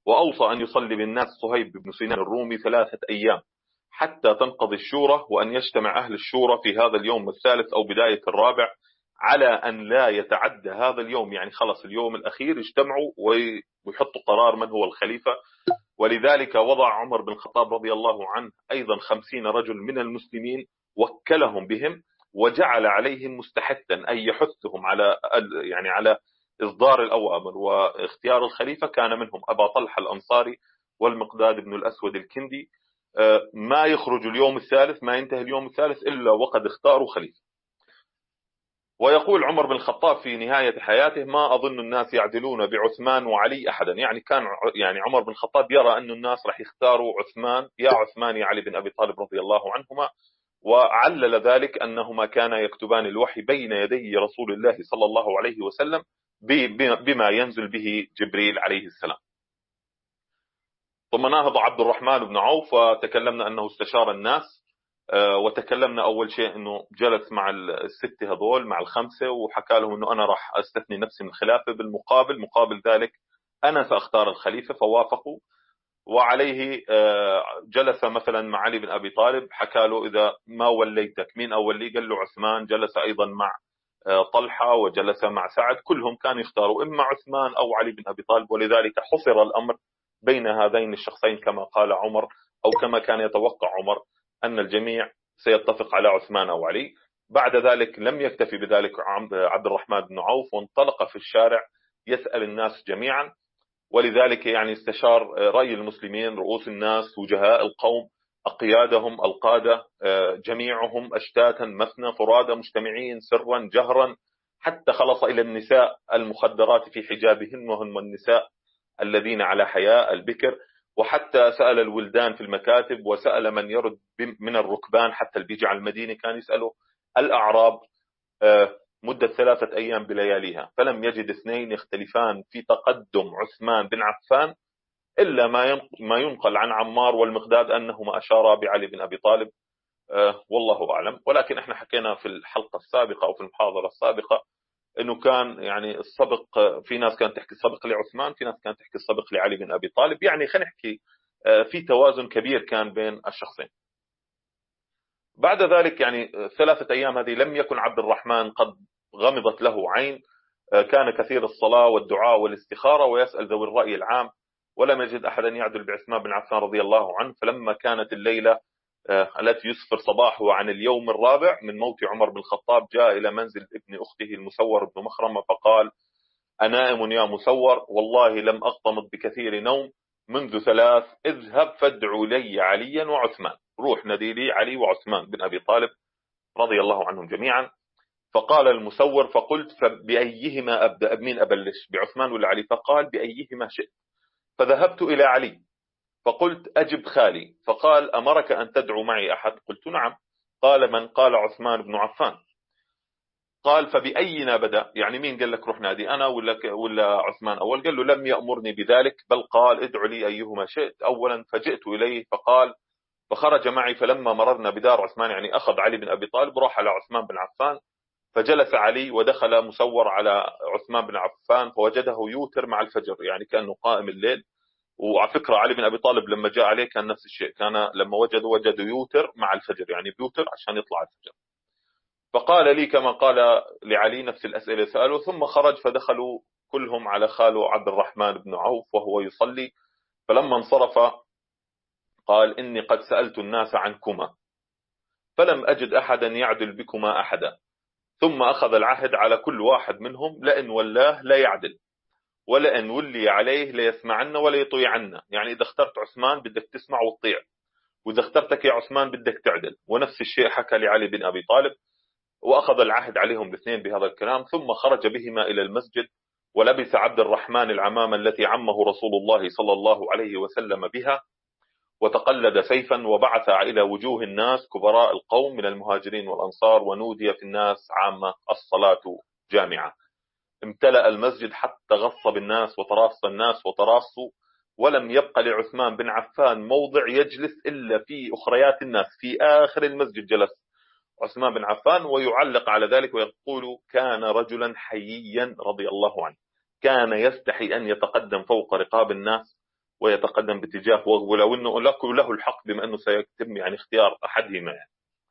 وأوصى أن يصلي بالناس صهيب بن سنان الرومي 3 أيام حتى تنقضي الشورى، وأن يجتمع أهل الشورى في هذا اليوم الثالث أو بداية الرابع على أن لا يتعدى هذا اليوم، يعني خلص اليوم الأخير يجتمعوا ويحطوا قرار من هو الخليفة. ولذلك وضع عمر بن الخطاب رضي الله عنه أيضا 50 رجل من المسلمين وكلهم بهم، وجعل عليهم مستحثا أي يحثهم على يعني على إصدار الأوامر واختيار الخليفة. كان منهم أبا طلحة الأنصاري والمقداد بن الأسود الكندي. ما يخرج اليوم الثالث، ما ينتهي اليوم الثالث إلا وقد اختاروا خليفة. ويقول عمر بن الخطاب في نهاية حياته: ما أظن الناس يعدلون بعثمان وعلي أحدا. يعني كان عمر بن الخطاب يرى أن الناس رح يختاروا عثمان، يا عثمان يا علي بن أبي طالب رضي الله عنهما. وعلل ذلك أنهما كانا يكتبان الوحي بين يدي رسول الله صلى الله عليه وسلم بما ينزل به جبريل عليه السلام. ثم نهض عبد الرحمن بن عوف وتكلمنا أنه استشار الناس، وتكلمنا أول شيء أنه جلس مع الستة هذول مع الخمسة وحكى لهم أنه أنا راح أستثني نفسي من الخلافة، مقابل ذلك أنا سأختار الخليفة، فوافقوا. وعليه جلس مثلا مع علي بن أبي طالب، حكى له: إذا ما وليتك مين أولي؟ قال له عثمان. جلس أيضا مع طلحة وجلس مع سعد، كلهم كانوا يختاروا إما عثمان أو علي بن أبي طالب. ولذلك حصر الأمر بين هذين الشخصين كما قال عمر، أو كما كان يتوقع عمر أن الجميع سيتفق على عثمان أو علي. بعد ذلك لم يكتفي بذلك عبد الرحمن بن عوف، وانطلق في الشارع يسأل الناس جميعا. ولذلك استشار رأي المسلمين، رؤوس الناس، وجهاء القوم، أقيادهم، القادة جميعهم أشتاتا مثنى فرادى مجتمعين سرا جهرا، حتى خلص إلى النساء المخدرات في حجابهن وهن النساء الذين على حياء البكر، وحتى سأل الولدان في المكاتب، وسأل من يرد من الركبان، حتى اللي بيجي على المدينة كان يسأله الأعراب مدة 3 أيام بلياليها. فلم يجد اثنين يختلفان في تقدم عثمان بن عفان إلا ما ينقل عن عمار والمقداد أنهما أشارا بعلي بن أبي طالب. والله أعلم. ولكن احنا حكينا في الحلقة السابقة أو في المحاضرة السابقة انه كان السبق، في ناس كانت تحكي السبق لعثمان، في ناس كانت تحكي السبق لعلي بن ابي طالب. يعني خلينا نحكي في توازن كبير كان بين الشخصين. بعد ذلك 3 أيام هذه لم يكن عبد الرحمن قد غمضت له عين. كان كثير الصلاة والدعاء والاستخارة ويسأل ذوي الرأي العام، ولم يجد أحدا يعدل بعثمان بن عفان رضي الله عنه. فلما كانت الليلة التي يسفر صباحه عن اليوم الرابع من موت عمر بن الخطاب، جاء إلى منزل ابن أخته المسور بن مخرمة فقال: أنائم يا مسور؟ والله لم أغتمض بكثير نوم منذ 3. اذهب فادعوا لي عليا وعثمان، روح نادي لي علي وعثمان بن أبي طالب رضي الله عنهم جميعا. فقال المسور: فقلت فبأيهما أبدأ؟ مين أبلش، بعثمان ولا علي؟ فقال: بأيهما شئت. فذهبت إلى علي فقلت: أجب خالي. فقال: أمرك أن تدعو معي أحد؟ قلت: نعم. قال: من؟ قال: عثمان بن عفان. قال: فبأينا بدأ؟ يعني مين قال لك روح نادي، أنا ولا عثمان أول؟ قال له: لم يأمرني بذلك، بل قال: ادعو لي أيهما شئت أولا. فجئت إليه فقال، فخرج معي، فلما مررنا بدار عثمان، أخذ علي بن أبي طالب راح على عثمان بن عفان، فجلس علي ودخل مسور على عثمان بن عفان فوجده يوتر مع الفجر، كأنه قائم الليل. وعلى فكرة علي بن أبي طالب لما جاء عليه كان نفس الشيء، كان لما وجد يوتر مع الفجر، بيوتر عشان يطلع الفجر. فقال لي كما قال لعلي نفس الأسئلة سأله. ثم خرج فدخلوا كلهم على خاله عبد الرحمن بن عوف وهو يصلي. فلما انصرف قال: إني قد سألت الناس عنكما فلم أجد أحدا يعدل بكما أحدا. ثم أخذ العهد على كل واحد منهم: لئن ولاه لا يعدل، ولئن ولي عليه ليسمعنا ولا يطيعنا. إذا اخترت عثمان بدك تسمع وتطيع، وإذا اخترتك يا عثمان بدك تعدل. ونفس الشيء حكى لعلي بن أبي طالب، وأخذ العهد عليهم الاثنين بهذا الكلام. ثم خرج بهما إلى المسجد، ولبس عبد الرحمن العمامة التي عمه رسول الله صلى الله عليه وسلم بها، وتقلد سيفا، وبعث إلى وجوه الناس كبراء القوم من المهاجرين والأنصار، ونودي في الناس عامة: الصلاة جامعة. امتلأ المسجد حتى غص بالناس وتراص الناس وتراصوا، ولم يبقى لعثمان بن عفان موضع يجلس إلا في أخريات الناس. في آخر المسجد جلس عثمان بن عفان، ويعلق على ذلك ويقول: كان رجلا حييا رضي الله عنه، كان يستحي أن يتقدم فوق رقاب الناس، ويتقدم باتجاه، ولو أنه له الحق بما أنه سيتم يعني اختيار أحدهما يعني.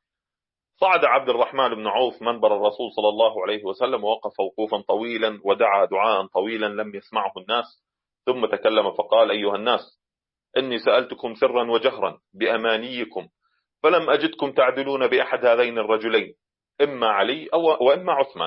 صعد عبد الرحمن بن عوف منبر الرسول صلى الله عليه وسلم ووقف وقوفا طويلا ودعا دعاء طويلا لم يسمعه الناس، ثم تكلم فقال: أيها الناس، إني سألتكم سرا وجهرا بأمانيكم فلم أجدكم تعدلون بأحد هذين الرجلين، إما علي وإما عثمان.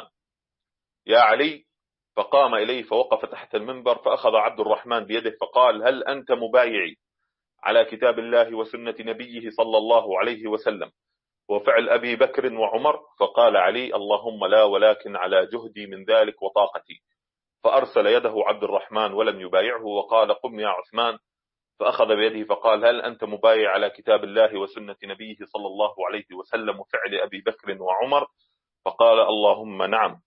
يا علي. فقام إليه فوقف تحت المنبر فأخذ عبد الرحمن بيده فقال: هل أنت مبايعي على كتاب الله وسنة نبيه صلى الله عليه وسلم وفعل أبي بكر وعمر؟ فقال علي: اللهم لا، ولكن على جهدي من ذلك وطاقتي. فأرسل يده عبد الرحمن ولم يبايعه وقال: قم يا عثمان. فأخذ بيده فقال: هل أنت مبايع على كتاب الله وسنة نبيه صلى الله عليه وسلم وفعل أبي بكر وعمر؟ فقال: اللهم نعم.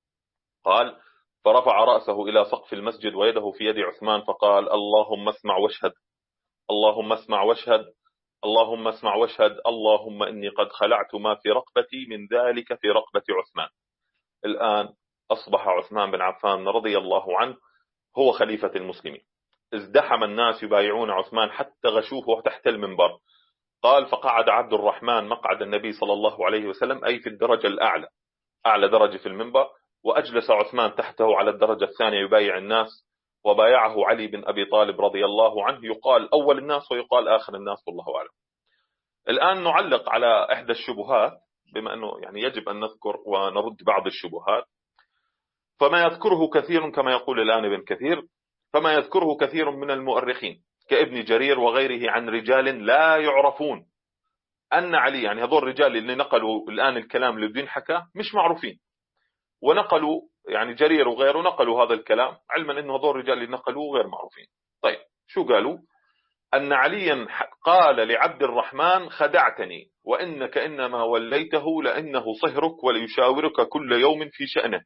قال: فرفع رأسه إلى سقف المسجد ويده في يد عثمان فقال: اللهم اسمع واشهد، اللهم اسمع واشهد، اللهم اسمع واشهد، اللهم إني قد خلعت ما في رقبتي من ذلك في رقبة عثمان. الآن أصبح عثمان بن عفان رضي الله عنه هو خليفة المسلمين. ازدحم الناس يبايعون عثمان حتى غشوه تحت المنبر. قال: فقعد عبد الرحمن مقعد النبي صلى الله عليه وسلم، أي في الدرجة الأعلى، أعلى درجة في المنبر، وأجلس عثمان تحته على الدرجة الثانية يبايع الناس، وبايعه علي بن أبي طالب رضي الله عنه، يقال أول الناس ويقال آخر الناس والله أعلم. الآن نعلق على إحدى الشبهات، بما أنه يعني يجب أن نذكر ونرد بعض الشبهات. فما يذكره كثير كما يقول الآن ابن كثير، فما يذكره كثير من المؤرخين كابن جرير وغيره عن رجال لا يعرفون أن علي، يعني هذول الرجال اللي نقلوا الآن الكلام اللي بدين حكى مش معروفين، ونقلوا يعني جرير وغيره نقلوا هذا الكلام علما أنه هذول الرجال اللي نقلوا غير معروفين. طيب شو قالوا؟ أن عليا قال لعبد الرحمن: خدعتني، وإنك إنما وليته لأنه صهرك وليشاورك كل يوم في شأنه،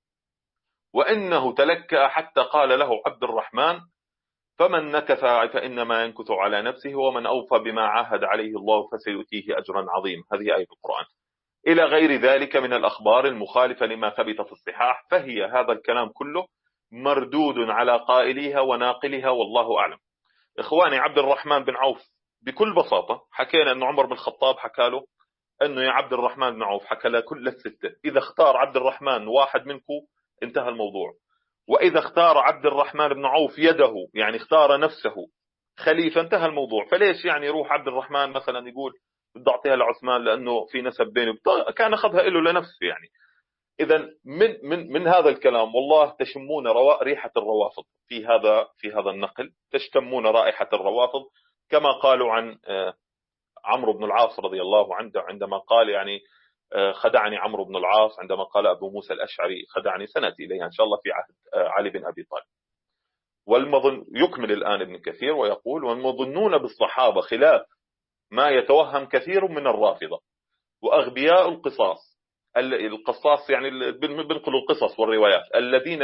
وإنه تلكأ حتى قال له عبد الرحمن: فمن نكث فإنما ينكث على نفسه، ومن أوفى بما عاهد عليه الله فسيؤتيه أجرا عظيم. هذه آية القرآن. إلى غير ذلك من الأخبار المخالفة لما ثبت في الصحاح، فهي هذا الكلام كله مردود على قائليها وناقلها والله أعلم. إخواني، عبد الرحمن بن عوف بكل بساطة حكينا أن عمر بن الخطاب حكى له أنه يا عبد الرحمن بن عوف، حكى لكل الستة: إذا اختار عبد الرحمن واحد منكم انتهى الموضوع. وإذا اختار عبد الرحمن بن عوف يده، يعني اختار نفسه خليفة، انتهى الموضوع. فليش يعني يروح عبد الرحمن مثلا يقول بدي أعطيها لعثمان لأنه في نسب بينه، كان أخذها له لنفسه يعني. إذا من هذا الكلام والله تشمون ريحة الروافض في هذا النقل، تشتمون رائحة الروافض، كما قالوا عن عمرو بن العاص رضي الله عنه عندما قال يعني خدعني عمرو بن العاص، عندما قال أبو موسى الأشعري خدعني. سنأتي إليها إن شاء الله في عهد علي بن أبي طالب. يكمل الآن ابن كثير ويقول: والمظنون بالصحابة خلاف ما يتوهم كثير من الرافضة وأغبياء القصاص، القصاص يعني بنقلوا القصص والروايات، الذين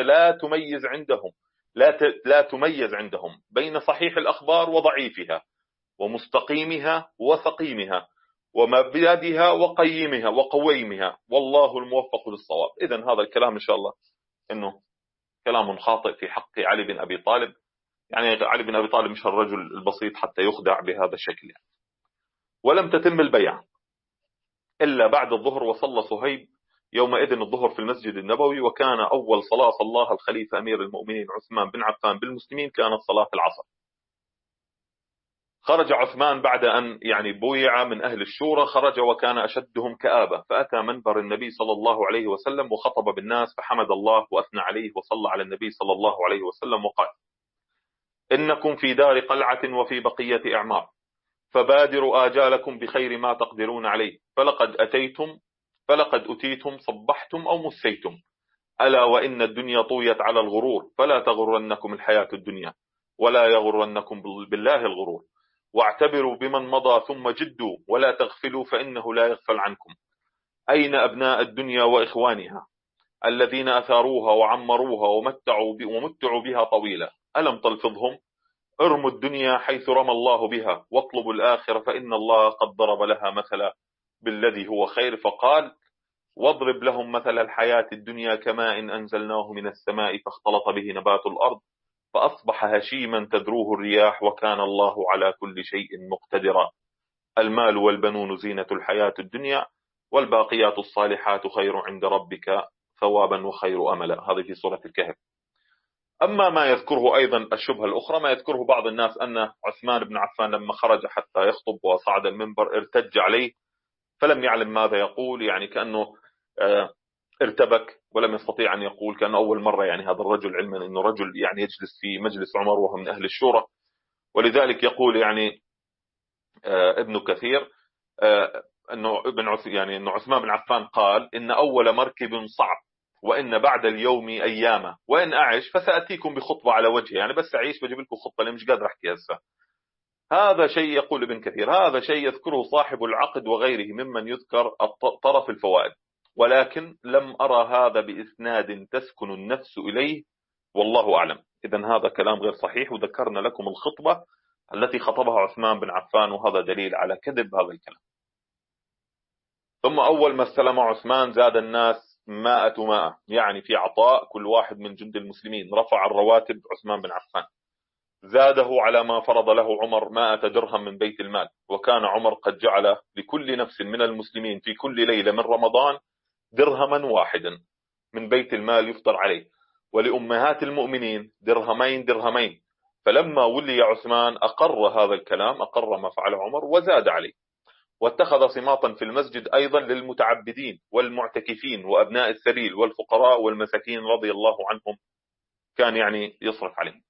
لا تميز عندهم بين صحيح الأخبار وضعيفها ومستقيمها وثقيمها ومبادها وقيمها وقويمها، والله الموفق للصواب. إذن هذا الكلام إن شاء الله إنه كلام خاطئ في حق علي بن أبي طالب. يعني علي بن أبي طالب مش الرجل البسيط حتى يخدع بهذا الشكل يعني. ولم تتم البيعة إلا بعد الظهر، وصلى صهيب يومئذ الظهر في المسجد النبوي، وكان أول صلاة صلاها الخليفة أمير المؤمنين عثمان بن عفان بالمسلمين كانت صلاة العصر. خرج عثمان بعد أن يعني بويع من أهل الشورى، خرج وكان أشدهم كآبة، فأتى منبر النبي صلى الله عليه وسلم وخطب بالناس فحمد الله وأثنى عليه وصلى على النبي صلى الله عليه وسلم وقال: إنكم في دار قلعة وفي بقية إعمار، فبادروا آجالكم بخير ما تقدرون عليه، فلقد أتيتم صبحتم أو مسيتم، ألا وإن الدنيا طويت على الغرور، فلا تغرنكم الحياة الدنيا ولا يغرنكم بالله الغرور، واعتبروا بمن مضى ثم جدوا ولا تغفلوا فإنه لا يغفل عنكم. أين أبناء الدنيا وإخوانها الذين أثاروها وعمروها ومتعوا بها طويلة؟ ألم تلفظهم؟ ارموا الدنيا حيث رمى الله بها، واطلبوا الآخرة فإن الله قد ضرب لها مثلا بالذي هو خير، فقال: واضرب لهم مثل الحياة الدنيا كماء أنزلناه من السماء فاختلط به نبات الأرض فأصبح هشيما تذروه الرياح وكان الله على كل شيء مقتدرا. المال والبنون زينة الحياة الدنيا والباقيات الصالحات خير عند ربك ثوابا وخير أملا. هذه في سورة الكهف. أما ما يذكره أيضا الشبهة الأخرى، ما يذكره بعض الناس أن عثمان بن عفان لما خرج حتى يخطب وصعد المنبر ارتج عليه فلم يعلم ماذا يقول، يعني كأنه ارتبك ولم يستطيع أن يقول، كان أول مرة يعني هذا الرجل علما أنه رجل يعني يجلس في مجلس عمر وهو من أهل الشورى. ولذلك يقول يعني ابن كثير أنه أنه عثمان بن عفان قال إن أول مركب صعب وإن بعد اليوم أيامه وإن أعش فسأتيكم بخطبة على وجهه، يعني بس أعيش بجيب لكم خطبة اللي مش قادر أحكي هسه. هذا شيء يقول ابن كثير، هذا شيء يذكره صاحب العقد وغيره ممن يذكر طرف الفوائد، ولكن لم أرى هذا بإسناد تسكن النفس إليه والله أعلم. إذن هذا كلام غير صحيح، وذكرنا لكم الخطبة التي خطبها عثمان بن عفان وهذا دليل على كذب هذا الكلام. ثم أول ما استلم عثمان زاد الناس 100 يعني في عطاء كل واحد من جند المسلمين، رفع الرواتب عثمان بن عفان، زاده على ما فرض له عمر 100 درهم من بيت المال، وكان عمر قد جعل لكل نفس من المسلمين في كل ليلة من رمضان درهما واحدا من بيت المال يفطر عليه، ولأمهات المؤمنين درهمين. فلما ولي عثمان أقر هذا الكلام، أقر ما فعله عمر وزاد عليه، واتخذ صماطا في المسجد أيضا للمتعبدين والمعتكفين وأبناء السبيل والفقراء والمساكين رضي الله عنهم، كان يعني يصرف عليهم.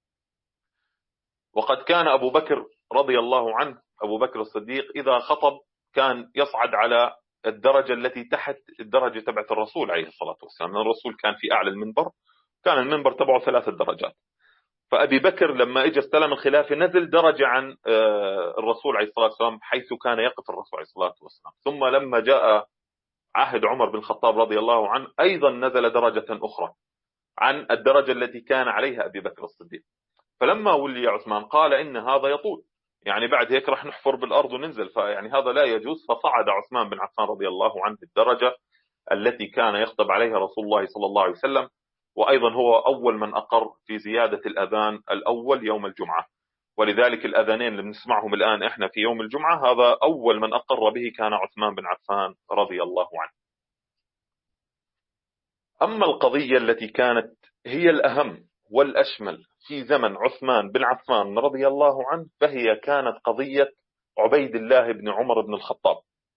وقد كان أبو بكر رضي الله عنه، أبو بكر الصديق إذا خطب كان يصعد على الدرجة التي تحت الدرجة تبعت الرسول عليه الصلاة والسلام. الرسول كان في أعلى المنبر، كان المنبر تبعه 3 درجات، فأبي بكر لما إجا استلم الخلافة نزل درجة عن الرسول عليه الصلاة والسلام حيث كان يقف الرسول عليه الصلاة والسلام. ثم لما جاء عهد عمر بن الخطاب رضي الله عنه أيضا نزل درجة أخرى عن الدرجة التي كان عليها أبي بكر الصديق. فلما ولي عثمان قال إن هذا يطول، يعني بعد هيك رح نحفر بالأرض وننزل، فيعني هذا لا يجوز. فصعد عثمان بن عفان رضي الله عنه الدرجة التي كان يخطب عليها رسول الله صلى الله عليه وسلم، وأيضا هو أول من أقر في زيادة الأذان الأول يوم الجمعة، ولذلك الأذانين اللي بنسمعهم الآن إحنا في يوم الجمعة هذا أول من أقر به كان عثمان بن عفان رضي الله عنه. أما القضية التي كانت هي الأهم والأشمل في زمن عثمان بن عفان رضي الله عنه فهي كانت قضية عبيد الله بن عمر بن الخطاب.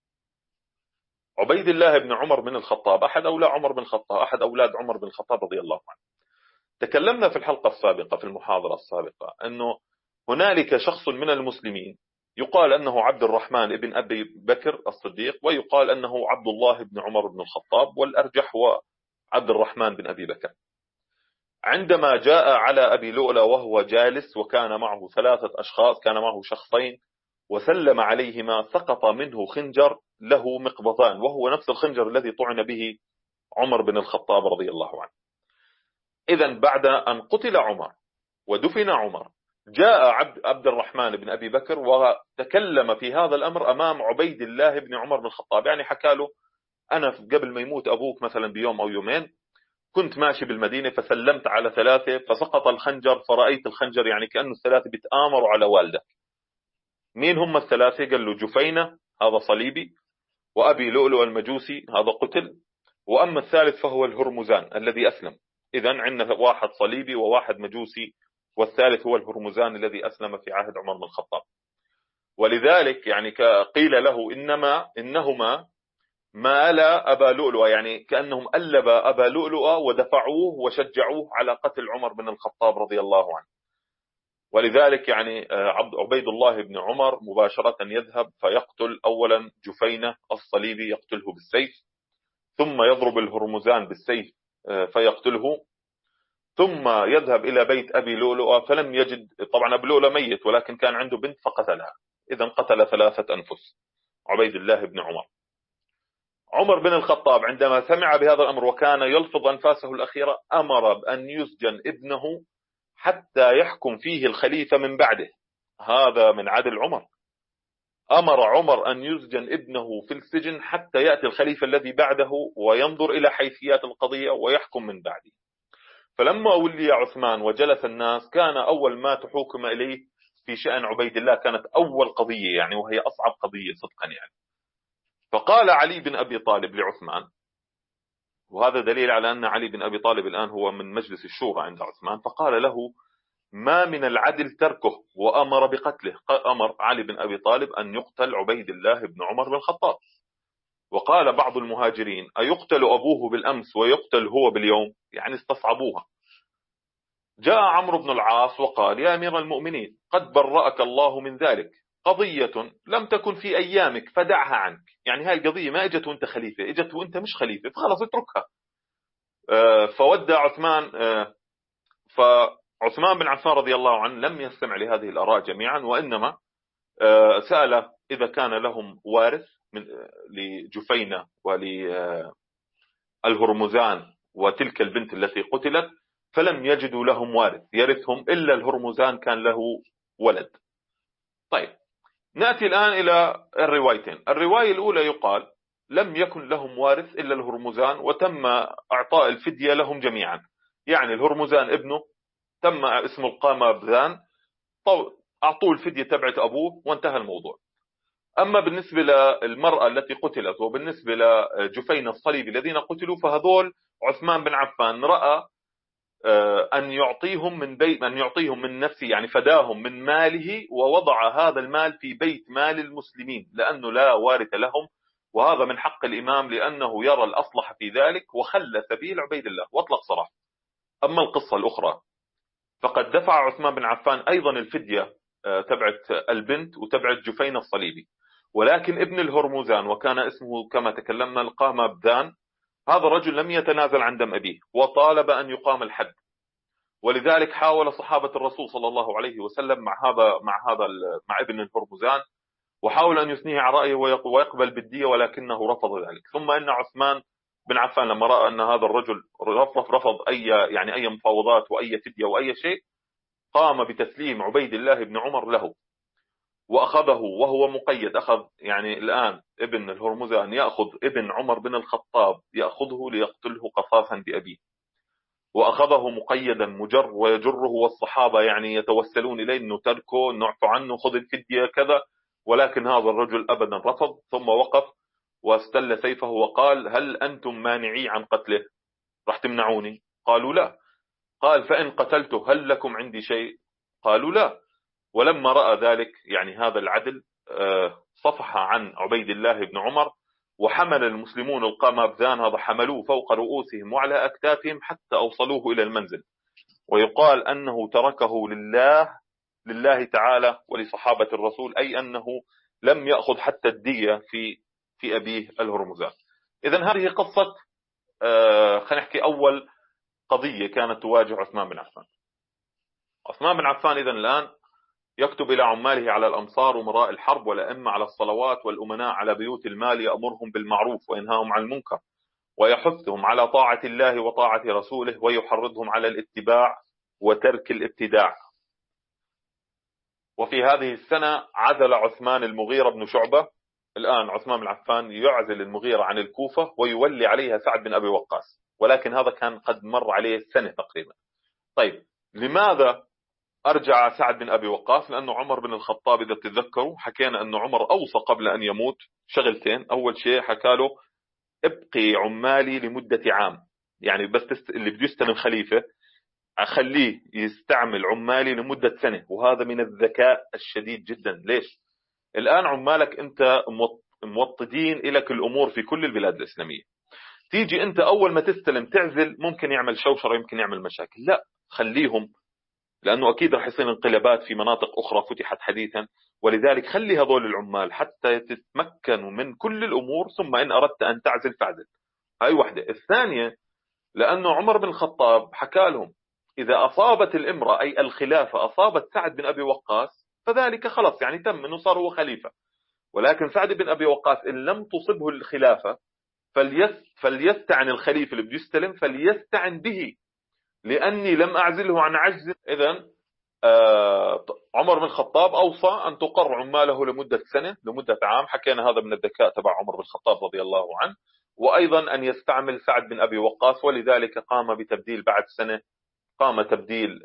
عبيد الله بن عمر بن الخطاب أحد أولاد عمر بن الخطاب، أحد أولاد عمر بن الخطاب رضي الله عنه. تكلمنا في الحلقة السابقة في المحاضرة السابقة أنه هنالك شخص من المسلمين يقال أنه عبد الرحمن بن أبي بكر الصديق، ويقال أنه عبد الله بن عمر بن الخطاب، والأرجح هو عبد الرحمن بن أبي بكر. عندما جاء على أبي لؤلؤ وهو جالس وكان معه 3 أشخاص، كان معه شخصين، وسلم عليهما سقط منه خنجر له مقبضان، وهو نفس الخنجر الذي طعن به عمر بن الخطاب رضي الله عنه. إذن بعد أن قتل عمر ودفن عمر جاء عبد الرحمن بن أبي بكر وتكلم في هذا الأمر أمام عبيد الله بن عمر بن الخطاب، يعني حكى له أنا قبل ما يموت أبوك مثلا بيوم أو يومين كنت ماشي بالمدينة فسلمت على 3 فسقط الخنجر، فرأيت الخنجر يعني كأنه ال3 بيتآمروا على والدك. مين هم ال3؟ قال له جفينة هذا صليبي، وأبي لؤلؤ المجوسي هذا قتل، وأما الثالث فهو الهرمزان الذي أسلم. إذن عندنا واحد صليبي وواحد مجوسي، والثالث هو الهرمزان الذي أسلم في عهد عمر بن الخطاب. ولذلك يعني قيل له إنهما مالا أبا لؤلؤ، يعني كأنهم ألبا أبا لؤلؤ ودفعوه وشجعوه على قتل عمر بن الخطاب رضي الله عنه. ولذلك يعني عبيد الله بن عمر مباشرة يذهب فيقتل أولا جفينة الصليبي يقتله بالسيف، ثم يضرب الهرمزان بالسيف فيقتله، ثم يذهب إلى بيت أبي لؤلؤ فلم يجد، طبعا أبي لؤلؤ ميت ولكن كان عنده بنت فقتلها، إذن قتل 3 أنفس عبيد الله بن عمر. عمر بن الخطاب عندما سمع بهذا الأمر وكان يلفظ أنفاسه الأخيرة أمر بأن يسجن ابنه حتى يحكم فيه الخليفة من بعده. هذا من عدل عمر، أمر عمر أن يسجن ابنه في السجن حتى يأتي الخليفة الذي بعده وينظر إلى حيثيات القضية ويحكم من بعده. فلما ولي عثمان وجلس الناس كان أول ما تحوكم إليه في شأن عبيد الله، كانت أول قضية يعني، وهي أصعب قضية صدقا يعني. فقال علي بن أبي طالب لعثمان، وهذا دليل على أن علي بن أبي طالب الآن هو من مجلس الشورى عند عثمان، فقال له: ما من العدل تركه، وأمر بقتله. أمر علي بن أبي طالب أن يقتل عبيد الله بن عمر بن الخطاب. وقال بعض المهاجرين: أيقتل أبوه بالأمس ويقتل هو باليوم؟ يعني استصعبوها. جاء عمرو بن العاص وقال: يا أمير المؤمنين، قد برأك الله من ذلك، قضية لم تكن في أيامك فدعها عنك. يعني هاي القضية ما اجت وانت خليفة، اجت وانت مش خليفة، فخلص اتركها. فودع عثمان. فعثمان بن عفان رضي الله عنه لم يستمع لهذه الآراء جميعا، وإنما سأل إذا كان لهم وارث من لجفينة وللهرمزان وتلك البنت التي قتلت، فلم يجدوا لهم وارث يرثهم إلا الهرمزان كان له ولد. طيب، نأتي الآن إلى الروايتين. الرواية الأولى يقال لم يكن لهم وارث إلا الهرمزان، وتم أعطاء الفدية لهم جميعا. يعني الهرمزان ابنه تم اسم القامة بذان، أعطوه الفدية تبعت أبوه وانتهى الموضوع. أما بالنسبة للمرأة التي قتلت وبالنسبة لجفين الصليبي الذين قتلوا، فهذول عثمان بن عفان رأى أن يعطيهم من نفسه، يعني فداهم من ماله، ووضع هذا المال في بيت مال المسلمين لأنه لا وارث لهم، وهذا من حق الإمام لأنه يرى الأصلح في ذلك، وخلى سبيل عبيد الله وأطلق سراح. أما القصة الأخرى فقد دفع عثمان بن عفان أيضا الفدية تبعت البنت وتبعت جفين الصليبي، ولكن ابن الهرمزان وكان اسمه كما تكلمنا القامة بذان، هذا الرجل لم يتنازل عن دم أبيه وطالب أن يقام الحد. ولذلك حاول صحابة الرسول صلى الله عليه وسلم مع ابن الهرمزان، وحاول أن يثنيه على رأيه ويقبل بالدية، ولكنه رفض ذلك. ثم إن عثمان بن عفان لما رأى أن هذا الرجل رفض أي مفاوضات وأي فدية وأي شيء، قام بتسليم عبيد الله بن عمر له، وأخذه وهو مقيد. أخذ يعني الآن ابن الهرمزان يأخذ ابن عمر بن الخطاب، يأخذه ليقتله قصاصا بأبيه، وأخذه مقيدا مجر ويجره، والصحابة يعني يتوسلون إليه أنه تركه، نعفو عنه، خذ الفدية كذا، ولكن هذا الرجل أبدا رفض. ثم وقف واستل سيفه وقال: هل أنتم مانعي عن قتله؟ راح تمنعوني؟ قالوا لا. قال: فإن قتلته هل لكم عندي شيء؟ قالوا لا. ولما رأى ذلك يعني هذا العدل، صفح عن عبيد الله بن عمر، وحمل المسلمون القامة بذان، هذا حملوه فوق رؤوسهم وعلى أكتافهم حتى أوصلوه إلى المنزل. ويقال أنه تركه لله تعالى ولصحابة الرسول، أي أنه لم يأخذ حتى الدية في أبيه الهرمزان. إذن هذه قصة خلينا نحكي أول قضية كانت تواجه عثمان بن عفان. عثمان بن عفان إذن الآن يكتب إلى عماله على الأمصار ومراء الحرب والأئمة على الصلوات والأمناء على بيوت المال، يأمرهم بالمعروف وينهاهم عن المنكر، ويحثهم على طاعة الله وطاعة رسوله، ويحرضهم على الاتباع وترك الابتداع. وفي هذه السنة عزل عثمان المغيرة بن شعبة. الآن عثمان بن عفان يعزل المغيرة عن الكوفة ويولي عليها سعد بن أبي وقاص، ولكن هذا كان قد مر عليه سنة تقريبا. طيب، لماذا أرجع سعد بن أبي وقاص؟ لأنه عمر بن الخطاب إذا تتذكروا حكينا أنه عمر أوصى قبل أن يموت شغلتين. أول شيء حكى له: ابقي عمالي لمدة عام، يعني بس اللي بده يستلم خليفة أخليه يستعمل عمالي لمدة سنة. وهذا من الذكاء الشديد جدا. ليش؟ الآن عمالك أنت موطدين إلك الأمور في كل البلاد الإسلامية، تيجي أنت أول ما تستلم تعزل، ممكن يعمل شوشرة، يمكن يعمل مشاكل. لا، خليهم، لأنه أكيد رح يصير انقلابات في مناطق أخرى فتحت حديثا، ولذلك خلي هذول العمال حتى تتمكنوا من كل الأمور، ثم إن أردت أن تعزل فاعزل. هاي واحدة. الثانية، لأنه عمر بن الخطاب حكى لهم: إذا أصابت الإمرة أي الخلافة أصابت سعد بن أبي وقاص فذلك خلص، يعني تم أنه صار هو خليفة. ولكن سعد بن أبي وقاص إن لم تصبه الخلافة فليستعن الخليفة اللي بده يستلم، فليستعن به، لأني لم أعزله عن عجز. إذن عمر بن الخطاب أوصى أن تقر عماله لمدة سنة، لمدة عام. حكينا هذا من الذكاء تبع عمر بن الخطاب رضي الله عنه. وأيضا أن يستعمل سعد بن أبي وقاص، ولذلك قام بتبديل بعد سنة قام تبديل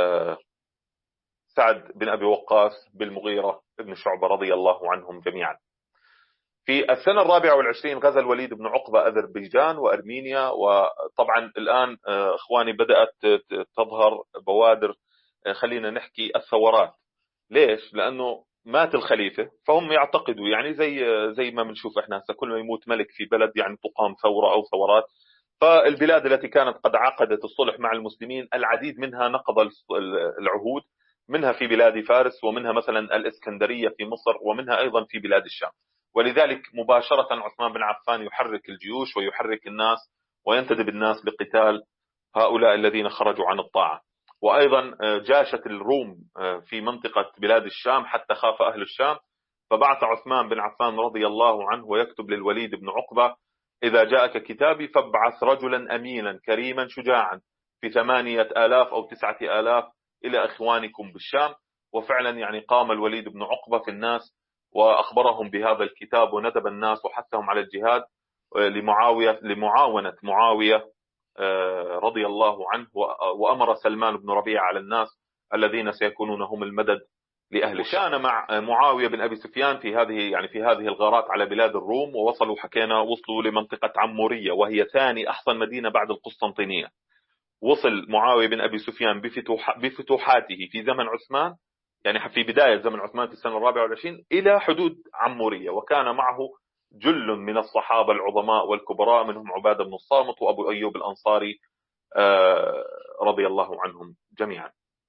سعد بن أبي وقاص بالمغيرة بن شعبة رضي الله عنهم جميعا. في السنة 24 غزا الوليد بن عقبة أذربيجان وأرمينيا. وطبعا الآن إخواني بدأت تظهر بوادر، خلينا نحكي الثورات. ليش؟ لأنه مات الخليفة، فهم يعتقدوا يعني زي ما بنشوف احنا هسه كل ما يموت ملك في بلد يعني تقام ثورة أو ثورات. فالبلاد التي كانت قد عقدت الصلح مع المسلمين العديد منها نقض العهود، منها في بلاد فارس، ومنها مثلا الإسكندرية في مصر، ومنها أيضا في بلاد الشام. ولذلك مباشرة عثمان بن عفان يحرك الجيوش ويحرك الناس وينتدب الناس لقتال هؤلاء الذين خرجوا عن الطاعة. وأيضا جاشت الروم في منطقة بلاد الشام حتى خاف أهل الشام، فبعث عثمان بن عفان رضي الله عنه ويكتب للوليد بن عقبة: إذا جاءك كتابي فابعث رجلا أمينا كريما شجاعا في 8000 أو 9000 إلى إخوانكم بالشام. وفعلا يعني قام الوليد بن عقبة في الناس وأخبرهم بهذا الكتاب وندب الناس وحثهم على الجهاد لمعاونة معاوية رضي الله عنه. وأمر سلمان بن ربيعة على الناس الذين سيكونون هم المدد لأهل الشام. كان مع معاوية بن أبي سفيان في هذه الغارات على بلاد الروم، ووصلوا وصلوا لمنطقة عمورية، وهي ثاني أحصن مدينة بعد القسطنطينية. وصل معاوية بن أبي سفيان بفتوحاته في زمن عثمان، يعني في بداية زمن عثمان في السنة 24 إلى حدود عمورية، وكان معه جل من الصحابة العظماء والكبراء، منهم عبادة بن الصامت وأبو أيوب الأنصاري رضي الله عنهم جميعا.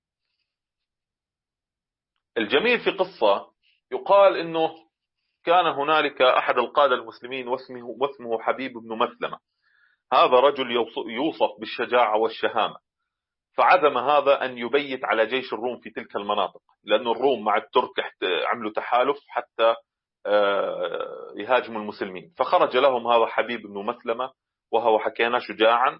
الجميل في قصة يقال إنه كان هنالك أحد القادة المسلمين واسمه حبيب بن مسلمة. هذا رجل يوصف بالشجاعة والشهامة، فعزم هذا أن يبيت على جيش الروم في تلك المناطق، لأن الروم مع الترك عملوا تحالف حتى يهاجموا المسلمين. فخرج لهم هذا حبيب بن مسلمة، وهو حكينا شجاعا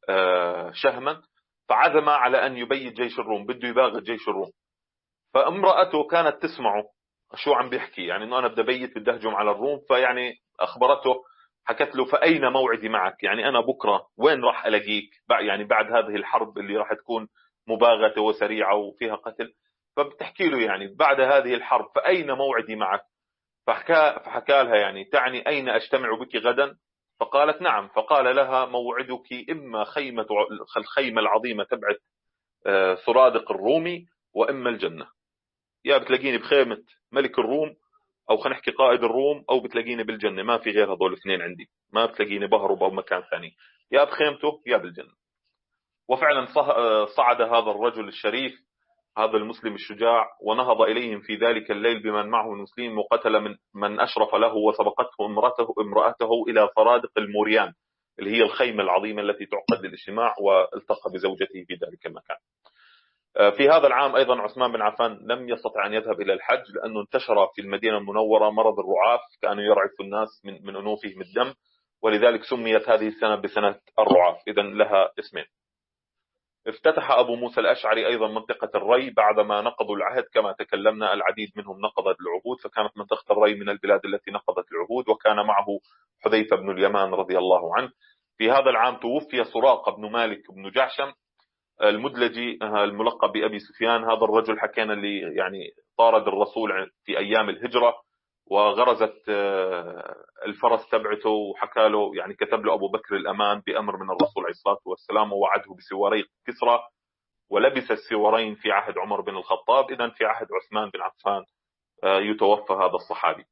شهما، فعزم على أن يبيت جيش الروم، بده يباغت جيش الروم. فامرأته كانت تسمعه شو عم بيحكي، يعني انه انا بدي ابيت بدي اهجم على الروم. فيعني اخبرته، حكت له: فاين موعدي معك؟ يعني انا بكره وين راح الاقيك؟ يعني بعد هذه الحرب اللي راح تكون مباغته وسريعه وفيها قتل. فبتحكي له يعني بعد هذه الحرب فاين موعدي معك؟ فحكى لها يعني: تعني اين اجتمع بك غدا؟ فقالت: نعم. فقال لها: موعدك اما الخيمه العظيمه تبعت سرادق الرومي، واما الجنه. يا بتلاقيني بخيمة ملك الروم، أو خلينا نحكي قائد الروم، أو بتلاقيني بالجنة. ما في غير هذول الاثنين عندي، ما بتلاقيني بهرب أو مكان ثاني، يا بخيمته يا بالجنة. وفعلا صعد هذا الرجل الشريف، هذا المسلم الشجاع، ونهض إليهم في ذلك الليل بمن معه المسلمين، وقتل من أشرف له، وسبقته امرأته إلى سرادق الموريان، اللي هي الخيمة العظيمة التي تعقد للاجتماع، والتقى بزوجته في ذلك المكان. في هذا العام أيضا عثمان بن عفان لم يستطع أن يذهب إلى الحج، لأنه انتشر في المدينة المنورة مرض الرعاف، كانوا يرعف الناس من أنوفهم الدم، ولذلك سميت هذه السنة بسنة الرعاف، إذن لها اسمين. افتتح أبو موسى الأشعري أيضا منطقة الري بعدما نقضوا العهد، كما تكلمنا العديد منهم نقضت العهود، فكانت منطقة الري من البلاد التي نقضت العهود، وكان معه حذيفة بن اليمان رضي الله عنه. في هذا العام توفي سراقة بن مالك بن جعشم المدلجي الملقب بأبي سفيان. هذا الرجل حكينا اللي يعني طارد الرسول في أيام الهجرة، وغرزت الفرس تبعته، وحكى له يعني كتب له أبو بكر الأمان بأمر من الرسول عليه الصلاة والسلام، ووعده بسواري كسرى، ولبس السوارين في عهد عمر بن الخطاب. إذن في عهد عثمان بن عفان يتوفى هذا الصحابي.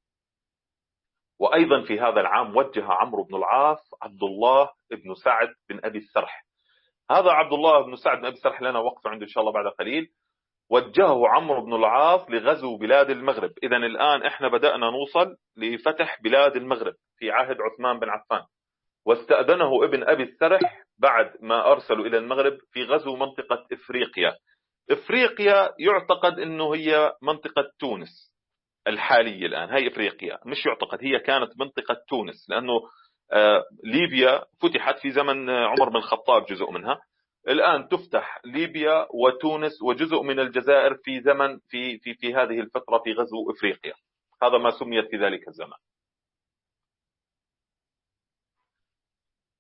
وأيضا في هذا العام وجه عمرو بن العاص عبد الله بن سعد بن أبي السرح. هذا عبد الله بن سعد بن أبي السرح لنا وقف عنده إن شاء الله بعد قليل. وجهه عمرو بن العاص لغزو بلاد المغرب. إذن الآن إحنا بدأنا نوصل لفتح بلاد المغرب في عهد عثمان بن عفان. واستأذنه ابن أبي السرح بعد ما أرسلوا إلى المغرب في غزو منطقة إفريقيا. إفريقيا يعتقد أنه هي منطقة تونس الحالية الآن، هي إفريقيا مش يعتقد، هي كانت منطقة تونس، لأنه ليبيا فتحت في زمن عمر بن الخطاب جزء منها، الآن تفتح ليبيا وتونس وجزء من الجزائر في زمن في هذه الفترة في غزو إفريقيا. هذا ما سميت في ذلك الزمان. في